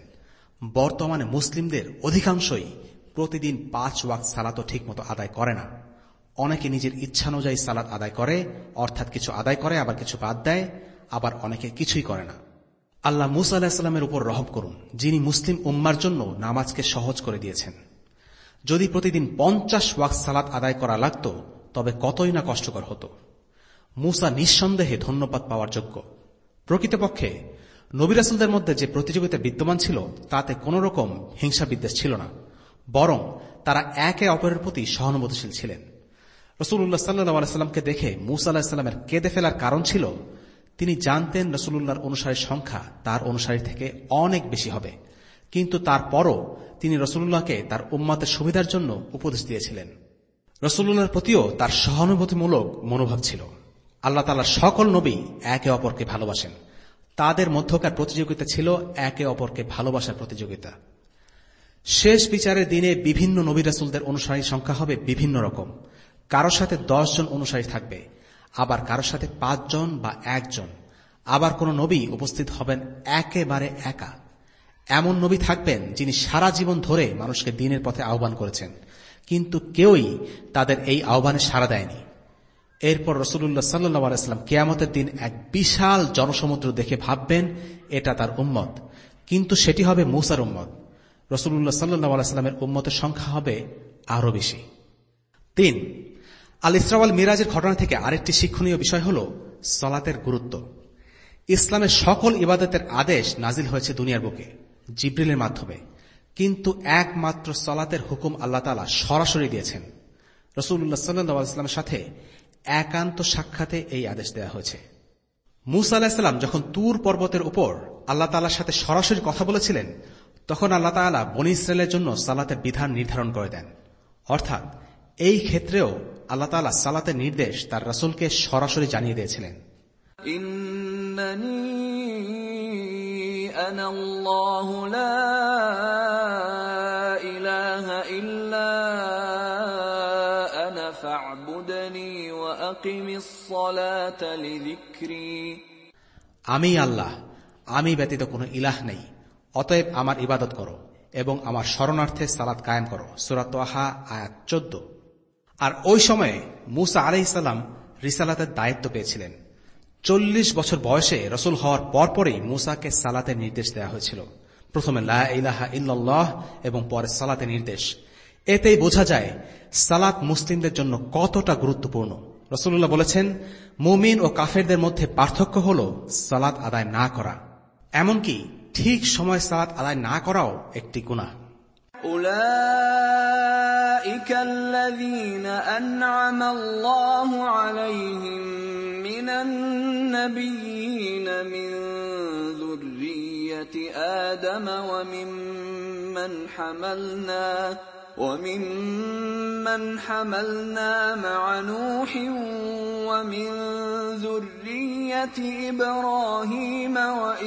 বর্তমানে মুসলিমদের অধিকাংশই প্রতিদিন পাঁচ ওয়াক্ত সালাতও ঠিকমতো আদায় করে না। অনেকে নিজের ইচ্ছানুযায়ী সালাত আদায় করে, অর্থাৎ কিছু আদায় করে আবার কিছু বাদ দেয়, আবার অনেকে কিছুই করে না। আল্লাহ মুসা আলাইহিস সালামের উপর রহম করুন, যিনি মুসলিম উম্মার জন্য নামাজকে সহজ করে দিয়েছেন। যদি প্রতিদিন পঞ্চাশ ওয়াক্ত সালাত আদায় করা লাগত তবে কতই না কষ্টকর হতো। মুসা নিঃসন্দেহে ধন্যবাদ পাওয়ার যোগ্য। প্রকৃতপক্ষে নবী রাসূলদের মধ্যে যে প্রতিযোগিতা বিদ্যমান ছিল তাতে কোন রকম হিংসা বিদ্বেষ ছিল না, বরং তারা একে অপরের প্রতি সহানুভূতিশীল ছিলেন। রাসূলুল্লাহ সাল্লাল্লাহু আলাইহি সাল্লামকে দেখে মুসা আলাইহিস সালামের কেঁদে ফেলার কারণ ছিল তিনি জানতেন রাসূলুল্লাহর অনুসারীর সংখ্যা তার অনুসারী থেকে অনেক বেশি হবে, কিন্তু তারপরও তিনি রাসূলুল্লাহকে তার উম্মতের সুবিধার জন্য উপদেশ দিয়েছিলেন। রাসূলুল্লাহর প্রতিও তার সহানুভূতিমূলক মনোভাব ছিল। আল্লাহ তাআলার সকল নবী একে অপরকে ভালোবাসেন, তাদের মধ্যকার প্রতিযোগিতা ছিল একে অপরকে ভালোবাসার প্রতিযোগিতা। শেষ বিচারের দিনে বিভিন্ন নবী রাসূলদের অনুসারীর সংখ্যা হবে বিভিন্ন রকম। কারো সাথে দশ জন অনুসারী থাকবে, আবার কারো সাথে পাঁচজন বা একজন, আবার কোন নবী উপস্থিত হবেন একেবারে একা। এমন নবী থাকবেন যিনি সারা জীবন ধরে মানুষকে দ্বীনের পথে আহ্বান করেছেন, কিন্তু কেউই তাদের এই আহ্বানে সাড়া দেয়নি। এরপর রাসূলুল্লাহ সাল্লাল্লাহু আলাইহি ওয়াসাল্লাম কিয়ামতের দিন এক বিশাল জনসমুদ্র দেখে ভাববেন এটা তার উম্মত, কিন্তু সেটি হবে মূসার উম্মত। রাসূলুল্লাহ সাল্লাল্লাহু আলাইহি ওয়াসাল্লামের উম্মতের সংখ্যা হবে আরো বেশি। তিন, আল ইসরা ওয়াল মিরাজের ঘটনা থেকে আরেকটি শিক্ষণীয় বিষয় হল সালাতের গুরুত্ব। ইসলামের সকল ইবাদতের আদেশ নাজিল হয়েছে দুনিয়ার বুকে জিবরিলের মাধ্যমে, কিন্তু একমাত্র সালাতের হুকুম আল্লাহ তাআলা সরাসরি দিয়েছেন। রাসূলুল্লাহ সাল্লাল্লাহু আলাইহি ওয়াসাল্লামের সাথে একান্ত সাক্ষাতে এই আদেশ দেওয়া হয়েছে। মূসা আলাইহিস সালাম যখন তুর পর্বতের উপর আল্লাহ তাআলার সাথে সরাসরি কথা বলেছিলেন, তখন আল্লাহ তাআলা বনী ইসরায়েলের জন্য সালাতের বিধান নির্ধারণ করে দেন। অর্থাৎ এই ক্ষেত্রেও আল্লাহ তাআলা সালাতের নির্দেশ তার রাসূলকে সরাসরি জানিয়ে দিয়েছিলেন। ইন্নানী আনাল্লাহু লা ইলাহা ইল্লা আনা ফা'বুদনি ওয়া আকিমিস সালাতা লিযিকরি। আমি আল্লাহ, আমি ব্যতীত কোনো ইলাহ নেই, অতএব আমার ইবাদত করো এবং আমার শরণার্থে সালাত কায়েম করো। সূরা তাহা আয়াত চোদ্দ। আর ওই সময়ে মূসা আলাইহিস সালাম রিসালাতের দায়িত্ব পেয়েছিলেন। চল্লিশ বছর বয়সে রসুল হওয়ার পরপরই মূসাকে সালাতের নির্দেশ দেওয়া হয়েছিল। প্রথমে লা ইলাহা ইল্লাল্লাহ এবং পরে সালাতের নির্দেশ। এতেই বোঝা যায় সালাত মুসলিমদের জন্য কতটা গুরুত্বপূর্ণ। রাসূলুল্লাহ বলেছেন, মুমিন ও কাফেরদের মধ্যে পার্থক্য হল সালাত আদায় না করা, এমনকি ঠিক সময় সালাত আদায় না করাও একটি গুনাহ। উলাইকা আল্লাযীনা আন'আমা আল্লাহু আলাইহিম মিনান নাবিয়্যিনা মিন যুররিয়্যাতি আদম ওয়া মিম্মান হামালনা وَمِمَّنْ حَمَلْنَا مَعَ نُوحٍ وَمِنْ ذُرِّيَّةِ إِبْرَاهِيمَ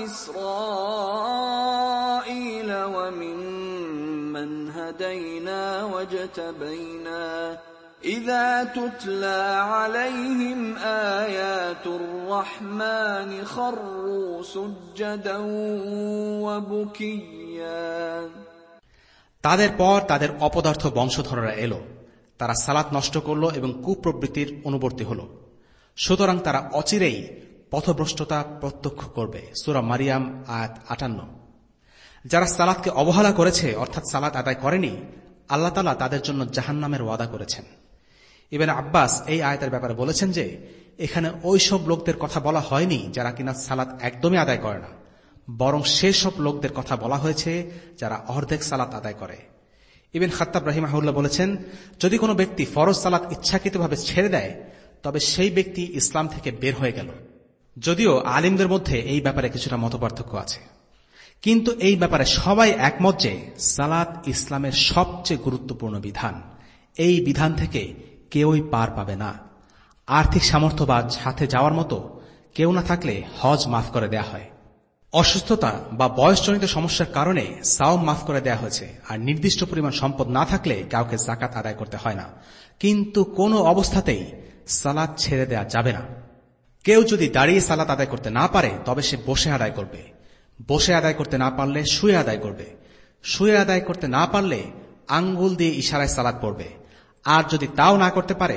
وَإِسْرَائِيلَ وَمِمَّنْ هَدَيْنَا وَاجْتَبَيْنَا إِذَا تُتْلَى عَلَيْهِمْ آيَاتُ الرَّحْمَنِ خَرُّوا سُجَّدًا وَبُكِيًّا। তাদের পর তাদের অপদার্থ বংশধররা এলো, তারা সালাত নষ্ট করল এবং কুপ্রবৃত্তির অনুবর্তী হল। সুতরাং তারা অচিরেই পথভ্রষ্টতা প্রত্যক্ষ করবে। সূরা মারিয়াম আয়াত আটান্ন। যারা সালাতকে অবহেলা করেছে, অর্থাৎ সালাত আদায় করেনি, আল্লাহ তাআলা তাদের জন্য জাহান্নামের ওয়াদা করেছেন। ইবনে আব্বাস এই আয়াতের ব্যাপারে বলেছেন যে এখানে ওইসব লোকদের কথা বলা হয়নি যারা কিনা সালাত একদমই আদায় করে না, বরং সেসব লোকদের কথা বলা হয়েছে যারা অর্ধেক সালাত আদায় করে। ইবনে খাত্তাব রাহিমাহুল্লাহ বলেছেন, যদি কোনো ব্যক্তি ফরজ সালাত ইচ্ছাকৃতভাবে ছেড়ে দেয় তবে সেই ব্যক্তি ইসলাম থেকে বের হয়ে গেল। যদিও আলিমদের মধ্যে এই ব্যাপারে কিছুটা মতপার্থক্য আছে, কিন্তু এই ব্যাপারে সবাই একমত যে সালাত ইসলামের সবচেয়ে গুরুত্বপূর্ণ বিধান। এই বিধান থেকে কেউই পার পাবে না। আর্থিক সামর্থ্য বা সাথে যাওয়ার মতো কেউ না থাকলে হজ মাফ করে দেয়া হয়। অসুস্থতা বা বয়সজনিত সমস্যার কারণে সাওম মাফ করে দেয়া হয়েছে। আর নির্দিষ্ট পরিমাণ সম্পদ না থাকলে কাউকে যাকাত আদায় করতে হয় না। কিন্তু কোনো অবস্থাতেই সালাত ছেড়ে দেয়া যাবে না। কেউ যদি দাঁড়িয়ে সালাত আদায় করতে না পারে তবে সে বসে আদায় করবে, বসে আদায় করতে না পারলে শুয়ে আদায় করবে, শুয়ে আদায় করতে না পারলে আঙ্গুল দিয়ে ইশারায় সালাত পড়বে, আর যদি তাও না করতে পারে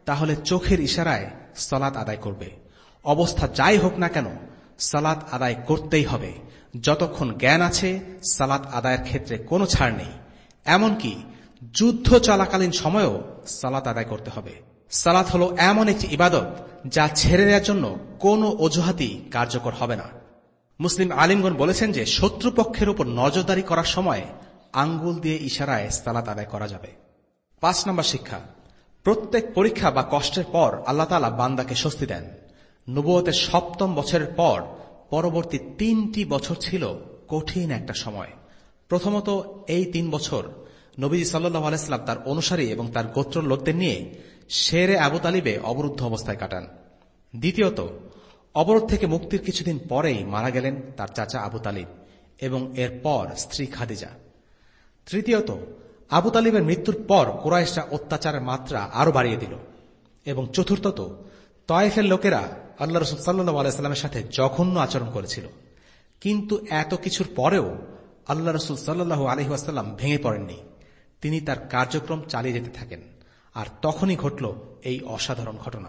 তাহলে চোখের ইশারায় সালাত আদায় করবে। অবস্থা যাই হোক না কেন সালাত আদায় করতেই হবে। যতক্ষণ জ্ঞান আছে সালাত আদায়ের ক্ষেত্রে কোনো ছাড় নেই। এমনকি যুদ্ধ চলাকালীন সময়েও সালাত আদায় করতে হবে। সালাত হলো এমন একটি ইবাদত যা ছেড়ে দেওয়ার জন্য কোনো অজুহাতই কার্যকর হবে না। মুসলিম আলিমগণ বলেছেন যে শত্রুপক্ষের উপর নজরদারি করার সময় আঙ্গুল দিয়ে ইশারায় সালাত আদায় করা যাবে। পাঁচ নম্বর শিক্ষা, প্রত্যেক পরীক্ষা বা কষ্টের পর আল্লাহ তাআলা বান্দাকে স্বস্তি দেন। নবুয়তের সপ্তম বছরের পর পরবর্তী তিনটি বছর ছিল কঠিন একটা সময়। প্রথমত এই তিন বছর নবীজি সাল্লাল্লাহু আলাইহি ওয়াসাল্লাম তার অনুসারী এবং তার গোত্র লোকদের নিয়ে শেরে আবু তালিবে অবরুদ্ধ অবস্থায় কাটান। দ্বিতীয়ত অবরোধ থেকে মুক্তির কিছুদিন পরেই মারা গেলেন তার চাচা আবু তালিব এবং এরপর স্ত্রী খাদিজা। তৃতীয়ত আবু তালিবের মৃত্যুর পর কুরাইশরা অত্যাচারের মাত্রা আরো বাড়িয়ে দিল। এবং চতুর্থত তায়েফের লোকেরা আল্লাহ রাসূল সাল্লাল্লাহু আলাইহি ওয়াসাল্লামের সাথে জঘন্য আচরণ করেছিল। কিন্তু এত কিছুর পরেও আল্লাহ রাসূল সাল্লাল্লাহু আলাইহি ওয়াসাল্লাম ভেঙে পড়েননি। তিনি তার কার্যক্রম চালিয়ে যেতে থাকেন। আর তখনই ঘটল এই অসাধারণ ঘটনা।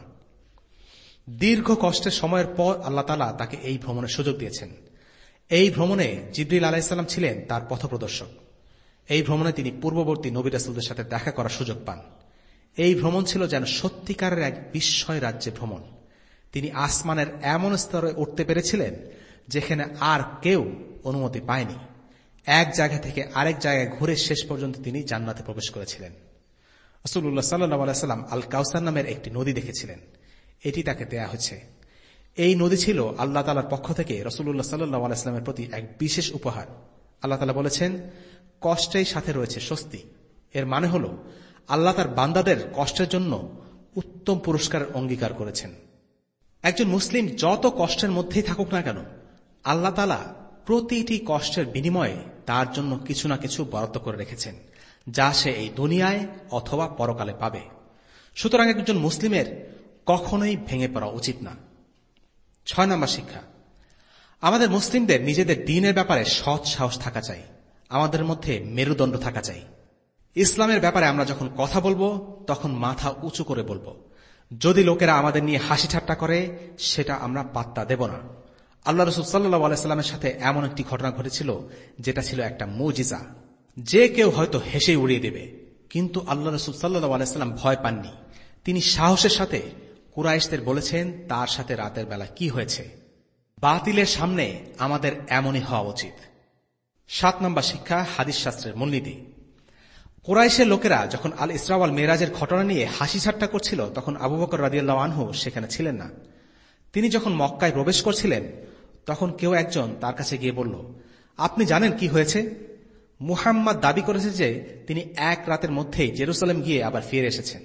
দীর্ঘ কষ্টের সময়ের পর আল্লাহ তাআলা তাকে এই ভ্রমণের সুযোগ দিয়েছেন। এই ভ্রমণে জিবরিল আলাইহিস সালাম ছিলেন তার পথপ্রদর্শক। এই ভ্রমণে তিনি পূর্ববর্তী নবী রাসূলদের সাথে দেখা করার সুযোগ পান। এই ভ্রমণ ছিল যেন সত্যিকারের এক বিস্ময় রাজ্যে ভ্রমণ। তিনি আসমানের এমন স্তরে উঠতে পেরেছিলেন যেখানে আর কেউ অনুমতি পায়নি। এক জায়গা থেকে আরেক জায়গায় ঘুরে শেষ পর্যন্ত তিনি জান্নাতে প্রবেশ করেছিলেন। রাসূলুল্লাহ সাল্লাল্লাহু আলাইহি ওয়াসাল্লাম আল কাউসার নামের একটি নদী দেখেছিলেন। এটি তাকে দেয়া হয়েছে। এই নদী ছিল আল্লাহ তাআলার পক্ষ থেকে রাসূলুল্লাহ সাল্লাল্লাহু আলাইহি ওয়াসাল্লামের প্রতি এক বিশেষ উপহার। আল্লাহ তাআলা বলেছেন, কষ্টের সাথে রয়েছে স্বস্তি। এর মানে হল আল্লাহ তার বান্দাদের কষ্টের জন্য উত্তম পুরস্কারের অঙ্গীকার করেছেন। একজন মুসলিম যত কষ্টের মধ্যেই থাকুক না কেন আল্লাহ তাআলা প্রতিটি কষ্টের বিনিময়ে তার জন্য কিছু না কিছু বরাদ্দ করে রেখেছেন, যা সে এই দুনিয়ায় অথবা পরকালে পাবে। সুতরাং একজন মুসলিমের কখনোই ভেঙে পড়া উচিত না। ছয় নম্বর শিক্ষা, আমাদের মুসলিমদের নিজেদের দ্বীনের ব্যাপারে সৎ সাহস থাকা চাই। আমাদের মধ্যে মেরুদণ্ড থাকা চাই। ইসলামের ব্যাপারে আমরা যখন কথা বলবো তখন মাথা উঁচু করে বলবো। যদি লোকেরা আমাদের নিয়ে হাসি ঠাট্টা করে সেটা আমরা পাত্তা দেব না। আল্লাহ রাসূল সাল্লাল্লাহু আলাইহি ওয়াসাল্লামের সাথে এমন একটি ঘটনা ঘটেছিল যেটা ছিল একটা মুজিজা। যে কেউ হয়তো হেসে উড়িয়ে দেবে, কিন্তু আল্লাহ রাসূল সাল্লাল্লাহু আলাইহি ওয়াসাল্লাম ভয় পাননি। তিনি সাহসের সাথে কুরাইশদের বলেছেন তার সাথে রাতের বেলা কি হয়েছে। বাতিলের সামনে আমাদের এমনই হওয়া উচিত। সাত নম্বর শিক্ষা, হাদিস শাস্ত্রের মূলনীতি। কুরাইশের লোকেরা যখন আল ইসরা ওয়াল মেরাজের ঘটনা নিয়ে হাসি ঠাট্টা করছিল তখন আবু বকর রাদিয়াল্লাহু আনহু সেখানে ছিলেন না। তিনি যখন মক্কায় প্রবেশ করছিলেন তখন কেউ একজন তার কাছে গিয়ে বলল, আপনি জানেন কি হয়েছে? মুহাম্মদ দাবি করেছে যে তিনি এক রাতের মধ্যেই জেরুসালেম গিয়ে আবার ফিরে এসেছেন।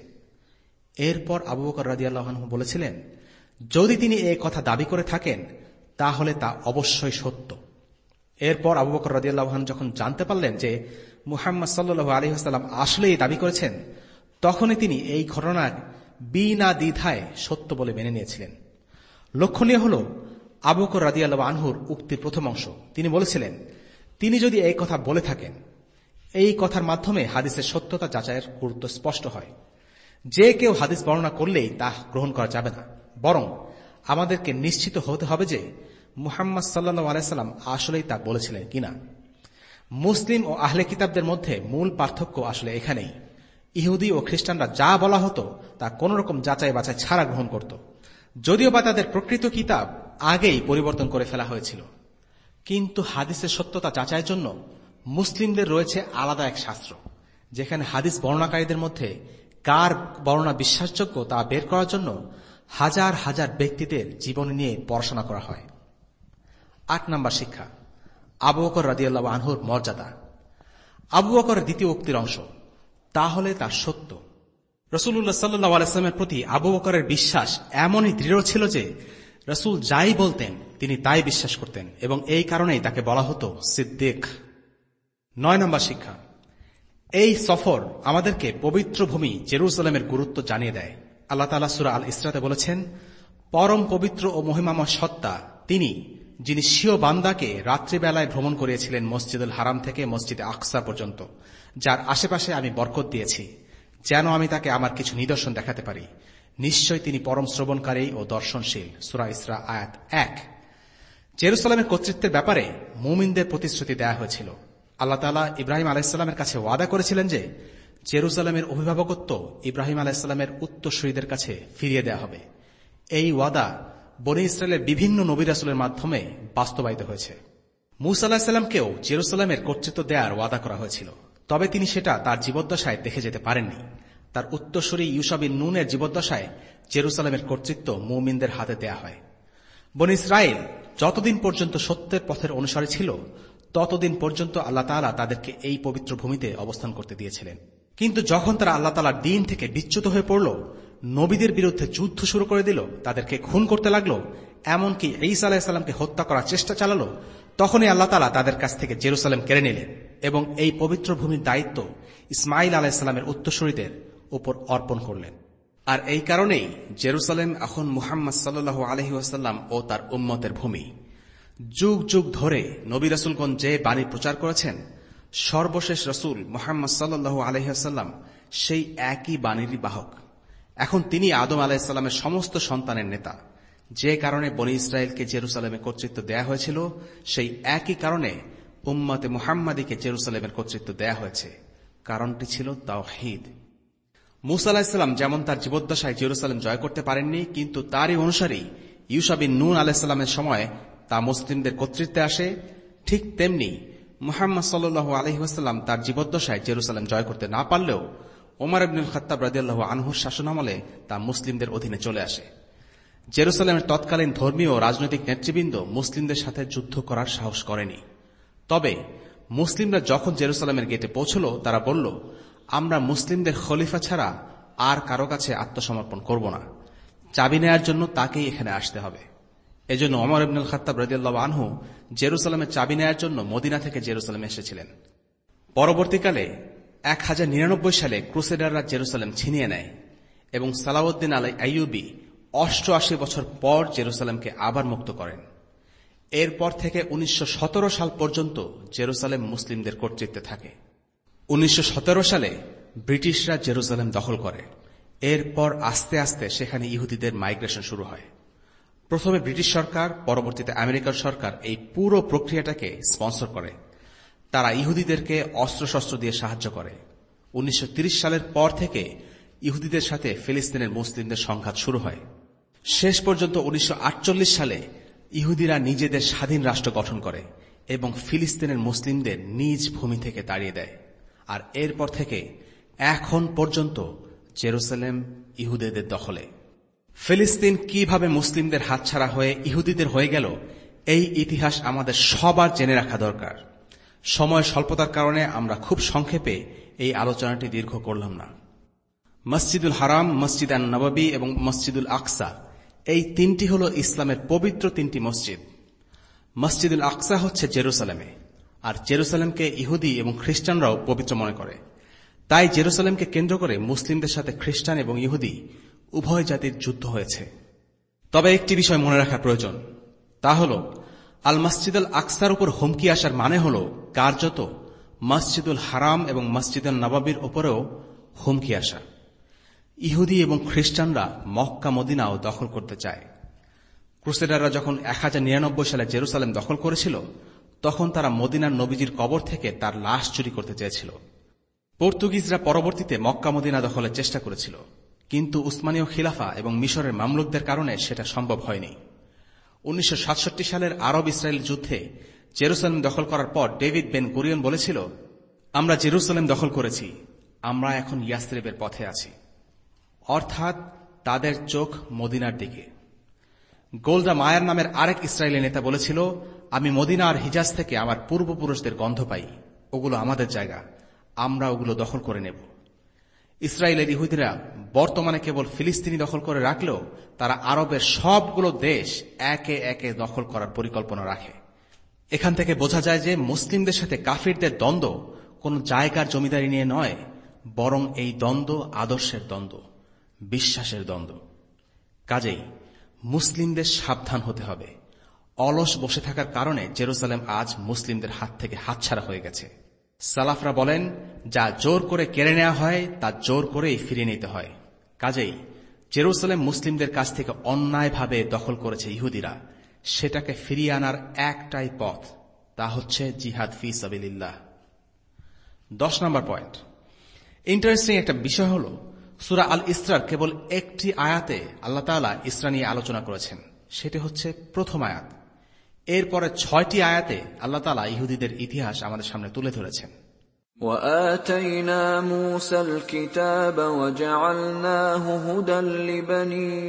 এরপর আবু বকর রাদিয়াল্লাহু আনহু বলেছিলেন, যদি তিনি এই কথা দাবি করে থাকেন তাহলে তা অবশ্যই সত্য। এরপর আবু বকর রাদিয়াল্লাহু আনহু যখন জানতে পারলেন যে মুহাম্মদ সাল্লাল্লাহু আলাইহি ওয়াসাল্লাম আসলেই দাবি করেছেন, তখনই তিনি এই ঘটনা বিনা দ্বিধায় সত্য বলে মেনে নিয়েছিলেন। লক্ষণীয় হল আবু বকর রাদিয়াল্লাহু আনহুর উক্তির প্রথম অংশ। তিনি বলেছিলেন, তিনি যদি এই কথা বলে থাকেন, এই কথার মাধ্যমে হাদিসের সত্যতা যাচাইয়ের গুরুত্ব স্পষ্ট হয়। যে কেউ হাদিস বর্ণনা করলেই তা গ্রহণ করা যাবে না, বরং আমাদেরকে নিশ্চিত হতে হবে যে মুহাম্মদ সাল্লাল্লাহু আলাইহি ওয়াসাল্লাম আসলেই তা বলেছিলেন কিনা। মুসলিম ও আহলে কিতাবদের মধ্যে মূল পার্থক্য আসলে এখানেই। ইহুদি ও খ্রিস্টানরা যা বলা হতো তা কোন রকম যাচাই বাছাই ছাড়া গ্রহণ করত, যদিও বা তাদের প্রকৃত কিতাব আগেই পরিবর্তন করে ফেলা হয়েছিল। কিন্তু হাদিসের সত্যতা যাচাইয়ের জন্য মুসলিমদের রয়েছে আলাদা এক শাস্ত্র, যেখানে হাদিস বর্ণনাকারীদের মধ্যে কার বর্ণনা বিশ্বাসযোগ্য তা বের করার জন্য হাজার হাজার ব্যক্তিদের জীবন নিয়ে পড়াশোনা করা হয়। আট নম্বর শিক্ষা, আবু বকর রাদিয়াল্লাহু আনহুর মর্যাদা। আবু বকরের দ্বিতীয় উক্তির অংশ, তাহলে তা সত্য। রাসূলুল্লাহ সাল্লাল্লাহু আলাইহি ওয়াসাল্লামের প্রতি আবু বকরের বিশ্বাস এমনই দৃঢ় ছিল যে রাসূল যাই বলতেন তিনি তাই বিশ্বাস করতেন, এবং এই কারণেই তাকে বলা হতো সিদ্দিক। নয় নম্বর শিক্ষা, এই সফর আমাদেরকে পবিত্র ভূমি জেরুজালেমের গুরুত্ব জানিয়ে দেয়। আল্লাহ তাআলা সূরা আল ইসরাতে বলেছেন, পরম পবিত্র ও মহিমাময় সত্তা তিনি, যিনি স্বীয় বান্দাকে রাত্রিবেলায় ভ্রমণ করিয়েছিলেন মসজিদুল হারাম থেকে মসজিদে আকসা পর্যন্ত, যার আশেপাশে আমি বরকত দিয়েছি, যেন আমি তাকে আমার কিছু নিদর্শন দেখাতে পারি, নিশ্চয় তিনি পরম শ্রবণকারী ও দর্শনশীল। সূরা ইসরা আয়াত এক। জেরুসালেমের কর্তৃত্বের ব্যাপারে মুমিনদের প্রতিশ্রুতি দেয়া হয়েছিল। আল্লাহ তাআলা ইব্রাহিম আলাইহিস সালামের কাছে ওয়াদা করেছিলেন যে জেরুসালেমের অভিভাবকত্ব ইব্রাহিম আলাইহিস সালামের উত্তরসূরিদের কাছে ফিরিয়ে দেয়া হবে। এই ওয়াদা বনী ইসরায়েলের বিভিন্ন নবী রাসূলের মাধ্যমে বাস্তবায়িত হয়েছে। মূসা আলাইহিস সালামকেও জেরুসালেমের কর্তৃত্ব দেওয়ার ওয়াদা করা হয়েছিল, তবে তিনি সেটা তার জীবদ্দশায় দেখে যেতে পারেননি। তার উত্তরসূরি ইউশা বিন নুনের জীবদ্দশায় জেরুসালেমের কর্তৃত্ব মুমিনদের হাতে দেয়া হয়। বনী ইসরায়েল যতদিন পর্যন্ত সত্যের পথের অনুসারী ছিল ততদিন পর্যন্ত আল্লাহ তাআলা তাদেরকে এই পবিত্র ভূমিতে অবস্থান করতে দিয়েছিলেন। কিন্তু যখন তারা আল্লাহ তাআলার দ্বীন থেকে বিচ্যুত হয়ে পড়ল, নবীদের বিরুদ্ধে যুদ্ধ শুরু করে দিল, তাদেরকে খুন করতে লাগলো, এমনকি ঈসা আলাইহিস সালামকে হত্যা করার চেষ্টা চালালো, তখনই আল্লাহ তাআলা তাদের কাছ থেকে জেরুসালেম কেড়ে নিলেন এবং এই পবিত্র ভূমির দায়িত্ব ইসমাঈল আলাইহিস সালামের উত্তরসূরিদের উপর অর্পণ করলেন। আর এই কারণেই জেরুসালেম এখন মুহাম্মদ সাল্লাল্লাহু আলাইহি ওয়াসাল্লাম ও তার উম্মতের ভূমি। যুগ যুগ ধরে নবী রাসূলগণ যে বাণী প্রচার করেছেন, সর্বশেষ রাসূল মুহাম্মদ সাল্লাল্লাহু আলাইহি ওয়াসাল্লাম সেই একই বাণীরই বাহক। এখন তিনি আদম আলাইহিস সালামের সমস্ত সন্তানের নেতা। যে কারণে বনী ইসরায়েলকে জেরুসালেমে কর্তৃত্ব দেয়া হয়েছিল, সেই একই কারণে উম্মতে মুহাম্মাদীকে জেরুসালেমের কর্তৃত্ব দেয়া হয়েছে। কারণটি ছিল তাওহীদ। মূসা আলাইহিস সালাম যেমন তার জীবদ্দশায় জেরুসালেম জয় করতে পারেননি, কিন্তু তারই অনুসারী ইউশা বিন নুন আলাইহিস সালামের সময় তা মুসলিমদের কর্তৃত্বে আসে, ঠিক তেমনি মুহাম্মদ সাল্লাল্লাহু আলাইহি ওয়াসাল্লাম তার জীবদ্দশায় জেরুসালেম জয় করতে না পারলেও ওমর ইবনুল খাত্তাব রাদিয়াল্লাহু আনহুর শাসনামলে তা মুসলিমদের অধীনে চলে আসে। জেরুসালেমের তৎকালীন ধর্মীয় ও রাজনৈতিক নেতৃবৃন্দ মুসলিমদের সাথে যুদ্ধ করার সাহস করেনি। তবে মুসলিমরা যখন জেরুসালেমের গেটে পৌঁছল, তারা বলল, আমরা মুসলিমদের খলিফা ছাড়া আর কারো কাছে আত্মসমর্পণ করব না। চাবি নেয়ার জন্য তাকেই এখানে আসতে হবে। এজন্য ওমর ইবনুল খাত্তাব রাদিয়াল্লাহু আনহু জেরুসালেমের চাবি নেয়ার জন্য মদিনা থেকে জেরুসালেমে এসেছিলেন। পরবর্তীকালে এক হাজার নিরানব্বই সালে ক্রুসেডাররা জেরুসালেম ছিনিয়ে নেয় এবং সালাউদ্দিন আল আইয়ুবী অষ্টআশি বছর পর জেরুসালেমকে আবার মুক্ত করেন। এরপর থেকে উনিশশো সতেরো সাল পর্যন্ত জেরুসালেম মুসলিমদের কর্তৃত্বে থাকে। উনিশশো সতেরো সালে ব্রিটিশরা জেরুসালেম দখল করে। এরপর আস্তে আস্তে সেখানে ইহুদিদের মাইগ্রেশন শুরু হয়। প্রথমে ব্রিটিশ সরকার, পরবর্তীতে আমেরিকার সরকার এই পুরো প্রক্রিয়াটাকে স্পন্সর করে। তারা ইহুদিদেরকে অস্ত্রশস্ত্র দিয়ে সাহায্য করে। উনিশশো তিরিশ সালের পর থেকে ইহুদিদের সাথে ফিলিস্তিনের মুসলিমদের সংঘাত শুরু হয়। শেষ পর্যন্ত উনিশশো আটচল্লিশ সালে ইহুদিরা নিজেদের স্বাধীন রাষ্ট্র গঠন করে এবং ফিলিস্তিনের মুসলিমদের নিজ ভূমি থেকে তাড়িয়ে দেয়। আর এরপর থেকে এখন পর্যন্ত জেরুসালেম ইহুদিদের দখলে। ফিলিস্তিন কিভাবে মুসলিমদের হাতছাড়া হয়ে ইহুদিদের হয়ে গেল, এই ইতিহাস আমাদের সবার জেনে রাখা দরকার। সময় স্বল্পতার কারণে আমরা খুব সংক্ষেপে এই আলোচনাটি দীর্ঘ করলাম না। মসজিদুল হারাম, মসজিদ আন নববী এবং মসজিদুল আকসা, এই তিনটি হল ইসলামের পবিত্র তিনটি মসজিদ। মসজিদুল আকসা হচ্ছে জেরুসালেমে, আর জেরুসালেমকে ইহুদি এবং খ্রিস্টানরাও পবিত্র মনে করে। তাই জেরুসালেমকে কেন্দ্র করে মুসলিমদের সাথে খ্রিস্টান এবং ইহুদি উভয় জাতির যুদ্ধ হয়েছে। তবে একটি বিষয় মনে রাখা প্রয়োজন, তা হল আল মসজিদুল আকসার উপর হুমকি আসার মানে হল কার্যত মসজিদুল হারাম এবং মসজিদুল নববীর উপরেও হুমকি আসা। ইহুদি এবং খ্রিস্টানরা মক্কা মদিনাও দখল করতে চায়। ক্রুসেডাররা যখন এক হাজার নিরানব্বই সালে জেরুসালেম দখল করেছিল, তখন তারা মদিনার নবীজির কবর থেকে তার লাশ চুরি করতে চেয়েছিল। পর্তুগিজরা পরবর্তীতে মক্কা মদিনা দখলের চেষ্টা করেছিল, কিন্তু উসমানীয় খিলাফা এবং মিশরের মামলুকদের কারণে সেটা সম্ভব হয়নি। উনিশশো সাতষট্টি সালের আরব ইসরায়েল যুদ্ধে জেরুসালেম দখল করার পর ডেভিড বেন গুরিয়ন বলেছিল, আমরা জেরুসালেম দখল করেছি, আমরা এখন ইয়াসরিবের পথে আছি। অর্থাৎ তাদের চোখ মদিনার দিকে। গোল্ডা মায়ার নামের আরেক ইসরায়েলি নেতা বলেছিল, আমি মদিনা আর হিজাজ থেকে আমার পূর্বপুরুষদের গন্ধ পাই, ওগুলো আমাদের জায়গা, আমরা ওগুলো দখল করে নেব। ইসরায়েলের ইহুদিরা বর্তমানে কেবল ফিলিস্তিনি দখল করে রাখলেও তারা আরবের সবগুলো দেশ একে একে দখল করার পরিকল্পনা রাখে। এখান থেকে বোঝা যায় যে মুসলিমদের সাথে কাফিরদের দ্বন্দ্ব কোন জায়গার জমিদারি নিয়ে নয়, বরং এই দ্বন্দ্ব আদর্শের দ্বন্দ্ব, বিশ্বাসের দ্বন্দ্ব। কাজেই মুসলিমদের সাবধান হতে হবে। অলস বসে থাকার কারণে জেরুসালেম আজ মুসলিমদের হাত থেকে হাতছাড়া হয়ে গেছে। সালাফরা বলেন, যা জোর করে কেড়ে নেওয়া হয় তা জোর করেই ফিরিয়ে নিতে হয়। কাজেই জেরুজালেম মুসলিমদের কাছ থেকে অন্যায়ভাবে দখল করেছে ইহুদিরা, সেটাকে ফিরিয়ে আনার একটাই পথ, তা হচ্ছে জিহাদ ফি সাবিলিল্লাহ। দশ নম্বর পয়েন্ট, ইন্টারেস্টিং একটা বিষয় হল সূরা আল ইসরার কেবল একটি আয়াতে আল্লাহ তাআলা ইসরা নিয়ে আলোচনা করেছেন, সেটি হচ্ছে প্রথম আয়াত। এরপরে ছয়টি আয়াতে আল্লাহ তাআলা ইহুদিদের ইতিহাস আমাদের সামনে তুলে ধরেছেন। وآتينا موسى الكتاب وجعلناه هدى لبني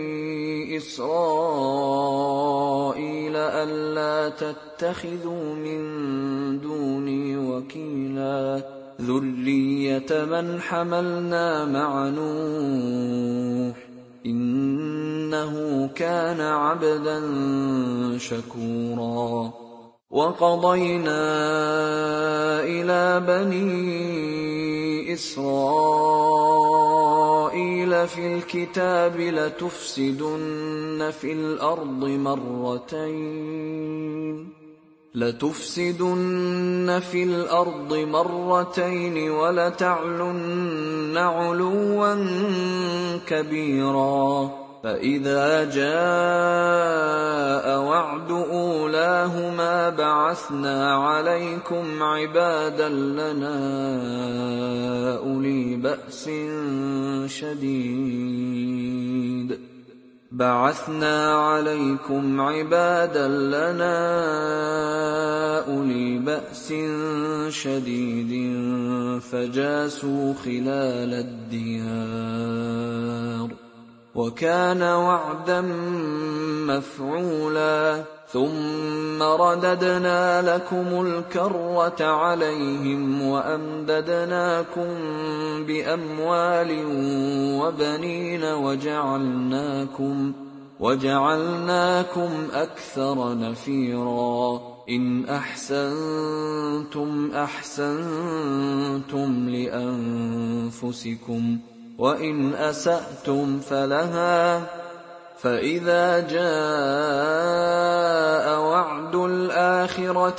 إسرائيل ألا تتخذوا من دوني وكيلا ذرية من حملنا مع نوح إنه كان عبدا شكورا وقضينا إلى بني إسرائيل في الكتاب لتفسدن في الأرض مرتين لتفسدن في الأرض مرتين ولتعلن علوا كبيرا فإذا جاء وعد أولاهما بعثنا عليكم عبادا لنا أولي بأس شديد بعثنا عليكم عبادا لنا أولي بأس شديد فجاسوا خلال الديار وكان وعدا مفعولا ثم رددنا لكم الكرة عليهم وأمددناكم بأموال وبنين وجعلناكم وجعلناكم أكثر نفيرا إن أحسنتم أحسنتم لأنفسكم وإن أسأتم فلها فإذا جاء وعد الآخرة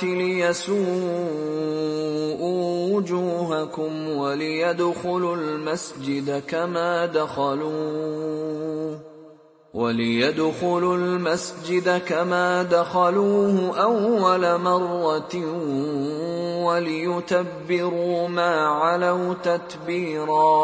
ليسوءوا وجوهكم وليدخلوا المسجد كما دخلوه وليدخلوا المسجد كما دخلوه أول مرة وليتبروا ما علوا تتبيرا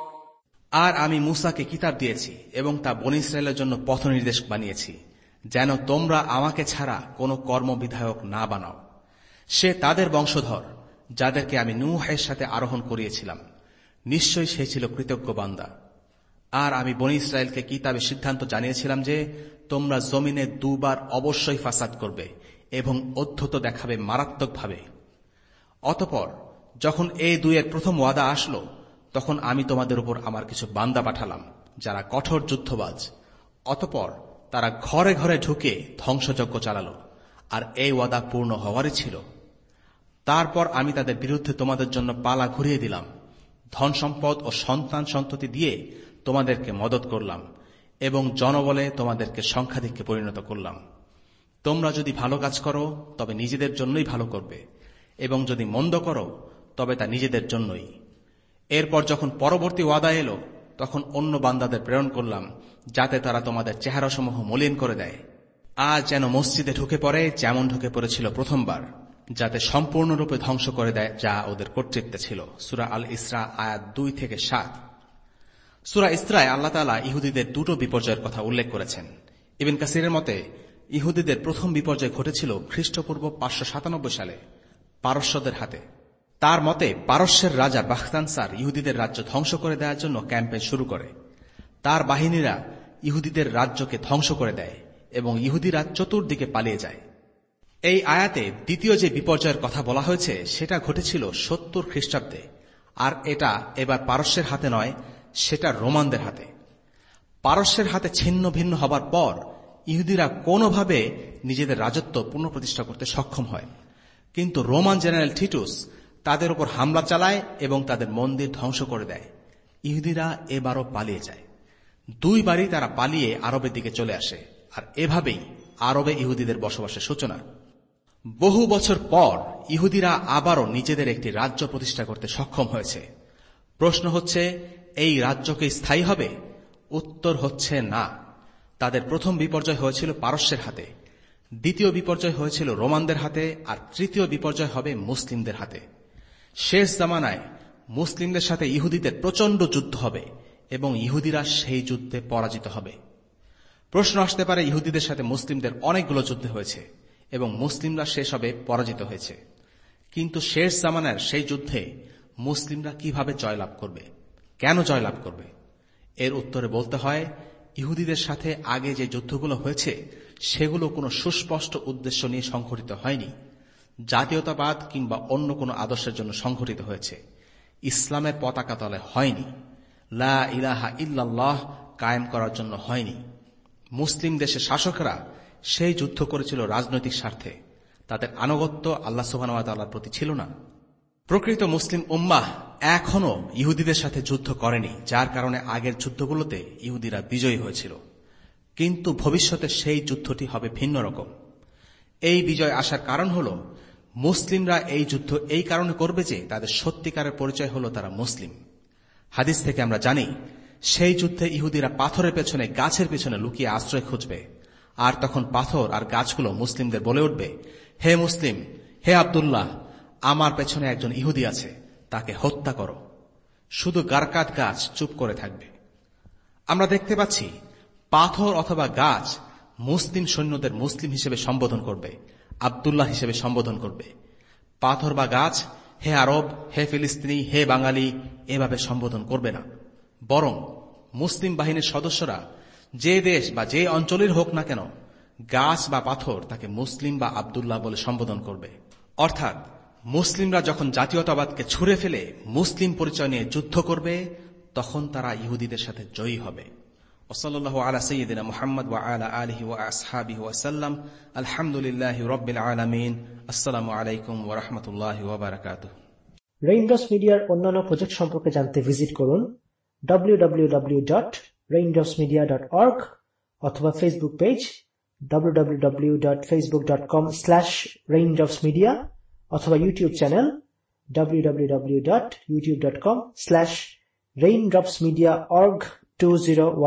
আর আমি মূসাকে কিতাব দিয়েছি এবং তা বনী ইসরায়েলের জন্য পথনির্দেশ বানিয়েছি, যেন তোমরা আমাকে ছাড়া কোনো কর্মবিধায়ক না বানাও। সে তাদের বংশধর যাদেরকে আমি নূহের সাথে আরোহণ করিয়েছিলাম, নিশ্চয়ই সে ছিল কৃতজ্ঞ বান্দা। আর আমি বনী ইসরায়েলকে কিতাবে সিদ্ধান্ত জানিয়েছিলাম যে তোমরা জমিনে দুবার অবশ্যই ফাসাদ করবে এবং অধ্যুত দেখাবে মারাত্মকভাবে। অতঃপর যখন এই দুইয়ের প্রথম ওয়াদা আসলো, তখন আমি তোমাদের উপর আমার কিছু বান্দা পাঠালাম যারা কঠোর যুদ্ধবাজ। অতঃপর তারা ঘরে ঘরে ঢুকে ধ্বংসযজ্ঞ চালালো, আর এই ওয়াদা পূর্ণ হওয়ারই ছিল। তারপর আমি তাদের বিরুদ্ধে তোমাদের জন্য পালা ঘুরিয়ে দিলাম, ধন সম্পদ ও সন্তান সন্ততি দিয়ে তোমাদেরকে মদত করলাম এবং জনবলে তোমাদেরকে সংখ্যাধিক্যে পরিণত করলাম। তোমরা যদি ভালো কাজ করো তবে নিজেদের জন্যই ভালো করবে, এবং যদি মন্দ করো তবে তা নিজেদের জন্যই। এরপর যখন পরবর্তী ওয়াদা এলো, তখন অন্য বান্দাদের প্রেরণ করলাম যাতে তারা তোমাদের চেহারাসমূহ মলিন করে দেয়, আজ যেন মসজিদে ঢুকে পড়ে যেমন ঢুকে পড়েছিল প্রথমবার, যাতে সম্পূর্ণরূপে ধ্বংস করে দেয় যা ওদের কর্তৃত্বে ছিল। সূরা আল ইসরা আয়াত দুই থেকে সাত। সূরা ইসরায় আল্লাহ তাআলা ইহুদিদের দুটো বিপর্যয়ের কথা উল্লেখ করেছেন। ইবনে কাসিরের মতে ইহুদিদের প্রথম বিপর্যয় ঘটেছিল খ্রিস্টপূর্ব পাঁচশো সাতানব্বই সালে পারস্যদের হাতে। তার মতে পারস্যের রাজা বাখতানসার ইহুদিদের রাজ্য ধ্বংস করে দেওয়ার জন্য ক্যাম্পেইন শুরু করে। তার বাহিনীরা ইহুদিদের রাজ্যকে ধ্বংস করে দেয় এবং ইহুদিরা চতুর্দিকে পালিয়ে যায়। এই আয়াতে দ্বিতীয় যে বিপর্যয়ের কথা বলা হয়েছে সেটা ঘটেছিল সত্তর খ্রিস্টাব্দে, আর এটা এবার পারস্যের হাতে নয়, সেটা রোমানদের হাতে। পারস্যের হাতে ছিন্ন ভিন্ন হবার পর ইহুদিরা কোনোভাবে নিজেদের রাজত্ব পুনঃপ্রতিষ্ঠা করতে সক্ষম হয়, কিন্তু রোমান জেনারেল টিটুস তাদের উপর হামলা চালায় এবং তাদের মন্দির ধ্বংস করে দেয়। ইহুদিরা এবারও পালিয়ে যায়। দুইবারই তারা পালিয়ে আরবের দিকে চলে আসে, আর এভাবেই আরবে ইহুদিদের বসবাসের সূচনা। বহু বছর পর ইহুদিরা আবারও নিজেদের একটি রাজ্য প্রতিষ্ঠা করতে সক্ষম হয়েছে। প্রশ্ন হচ্ছে, এই রাজ্য কি স্থায়ী হবে, উত্তর হচ্ছে না। তাদের প্রথম বিপর্যয় হয়েছিল পারস্যের হাতে, দ্বিতীয় বিপর্যয় হয়েছিল রোমানদের হাতে, আর তৃতীয় বিপর্যয় হবে মুসলিমদের হাতে। শেষ জামানায় মুসলিমদের সাথে ইহুদিদের প্রচন্ড যুদ্ধ হবে এবং ইহুদিরা সেই যুদ্ধে পরাজিত হবে। প্রশ্ন আসতে পারে, ইহুদিদের সাথে মুসলিমদের অনেকগুলো যুদ্ধ হয়েছে এবং মুসলিমরা সেসবে পরাজিত হয়েছে, কিন্তু শেষ জামানার সেই যুদ্ধে মুসলিমরা কিভাবে জয়লাভ করবে, কেন জয়লাভ করবে? এর উত্তরে বলতে হয়, ইহুদিদের সাথে আগে যে যুদ্ধগুলো হয়েছে সেগুলো কোনো সুস্পষ্ট উদ্দেশ্য নিয়ে সংঘটিত হয়নি, জাতীয়তাবাদ কিংবা অন্য কোনো আদর্শের জন্য সংঘটিত হয়েছে, ইসলামের পতাকা তলে হয়নি, লা ইলাহা ইল্লাল্লাহ কায়েম করার জন্য হয়নি। মুসলিম দেশের শাসকরা সেই যুদ্ধ করেছিল রাজনৈতিক স্বার্থে, তাদের আনুগত্য আল্লাহ সুবহানাহু ওয়া তাআলার প্রতি ছিল না। প্রকৃত মুসলিম উম্মাহ এখনো ইহুদিদের সাথে যুদ্ধ করেনি, যার কারণে আগের যুদ্ধগুলোতে ইহুদিরা বিজয়ী হয়েছিল, কিন্তু ভবিষ্যতে সেই যুদ্ধটি হবে ভিন্ন রকম। এই বিজয় আসার কারণ হল, মুসলিমরা এই যুদ্ধ এই কারণে করবে যে তাদের সত্যিকারের পরিচয় হল তারা মুসলিম। হাদিস থেকে আমরা জানি, সেই যুদ্ধে ইহুদিরা পাথরের পেছনে, গাছের পেছনে লুকিয়ে আশ্রয় খুঁজবে, আর তখন পাথর আর গাছগুলো মুসলিমদের বলে উঠবে, হে মুসলিম, হে আব্দুল্লাহ, আমার পেছনে একজন ইহুদি আছে, তাকে হত্যা করো। শুধু গারকাত গাছ চুপ করে থাকবে। আমরা দেখতে পাচ্ছি, পাথর অথবা গাছ মুসলিম সৈন্যদের মুসলিম হিসেবে সম্বোধন করবে, আব্দুল্লাহ হিসেবে সম্বোধন করবে। পাথর বা গাছ হে আরব, হে ফিলিস্তিনি, হে বাঙালি এভাবে সম্বোধন করবে না, বরং মুসলিম বাহিনীর সদস্যরা যে দেশ বা যে অঞ্চলের হোক না কেন, গাছ বা পাথর তাকে মুসলিম বা আব্দুল্লাহ বলে সম্বোধন করবে। অর্থাৎ মুসলিমরা যখন জাতীয়তাবাদকে ছুঁড়ে ফেলে মুসলিম পরিচয় নিয়ে যুদ্ধ করবে, তখন তারা ইহুদিদের সাথে জয়ী হবে। ওয়াসাল্লাল্লাহু আলা সাইয়্যিদিনা মুহাম্মদ ওয়া আলা আলিহি ওয়া আসহাবিহি ওয়া সাল্লাম। আলহামদুলিল্লাহি রাব্বিল আলামিন। আসসালামু আলাইকুম ওয়া রাহমাতুল্লাহি ওয়া বারাকাতুহু। রেইনড্রপস মিডিয়ার অন্যান্য প্রজেক্ট সম্পর্কে জানতে ভিজিট করুন W W W dot Raindrops Media dot org অথবা Facebook page W W W dot Facebook dot com slash Raindrops Media অথবা YouTube channel W W W dot YouTube dot com slash Raindrops Media org two zero one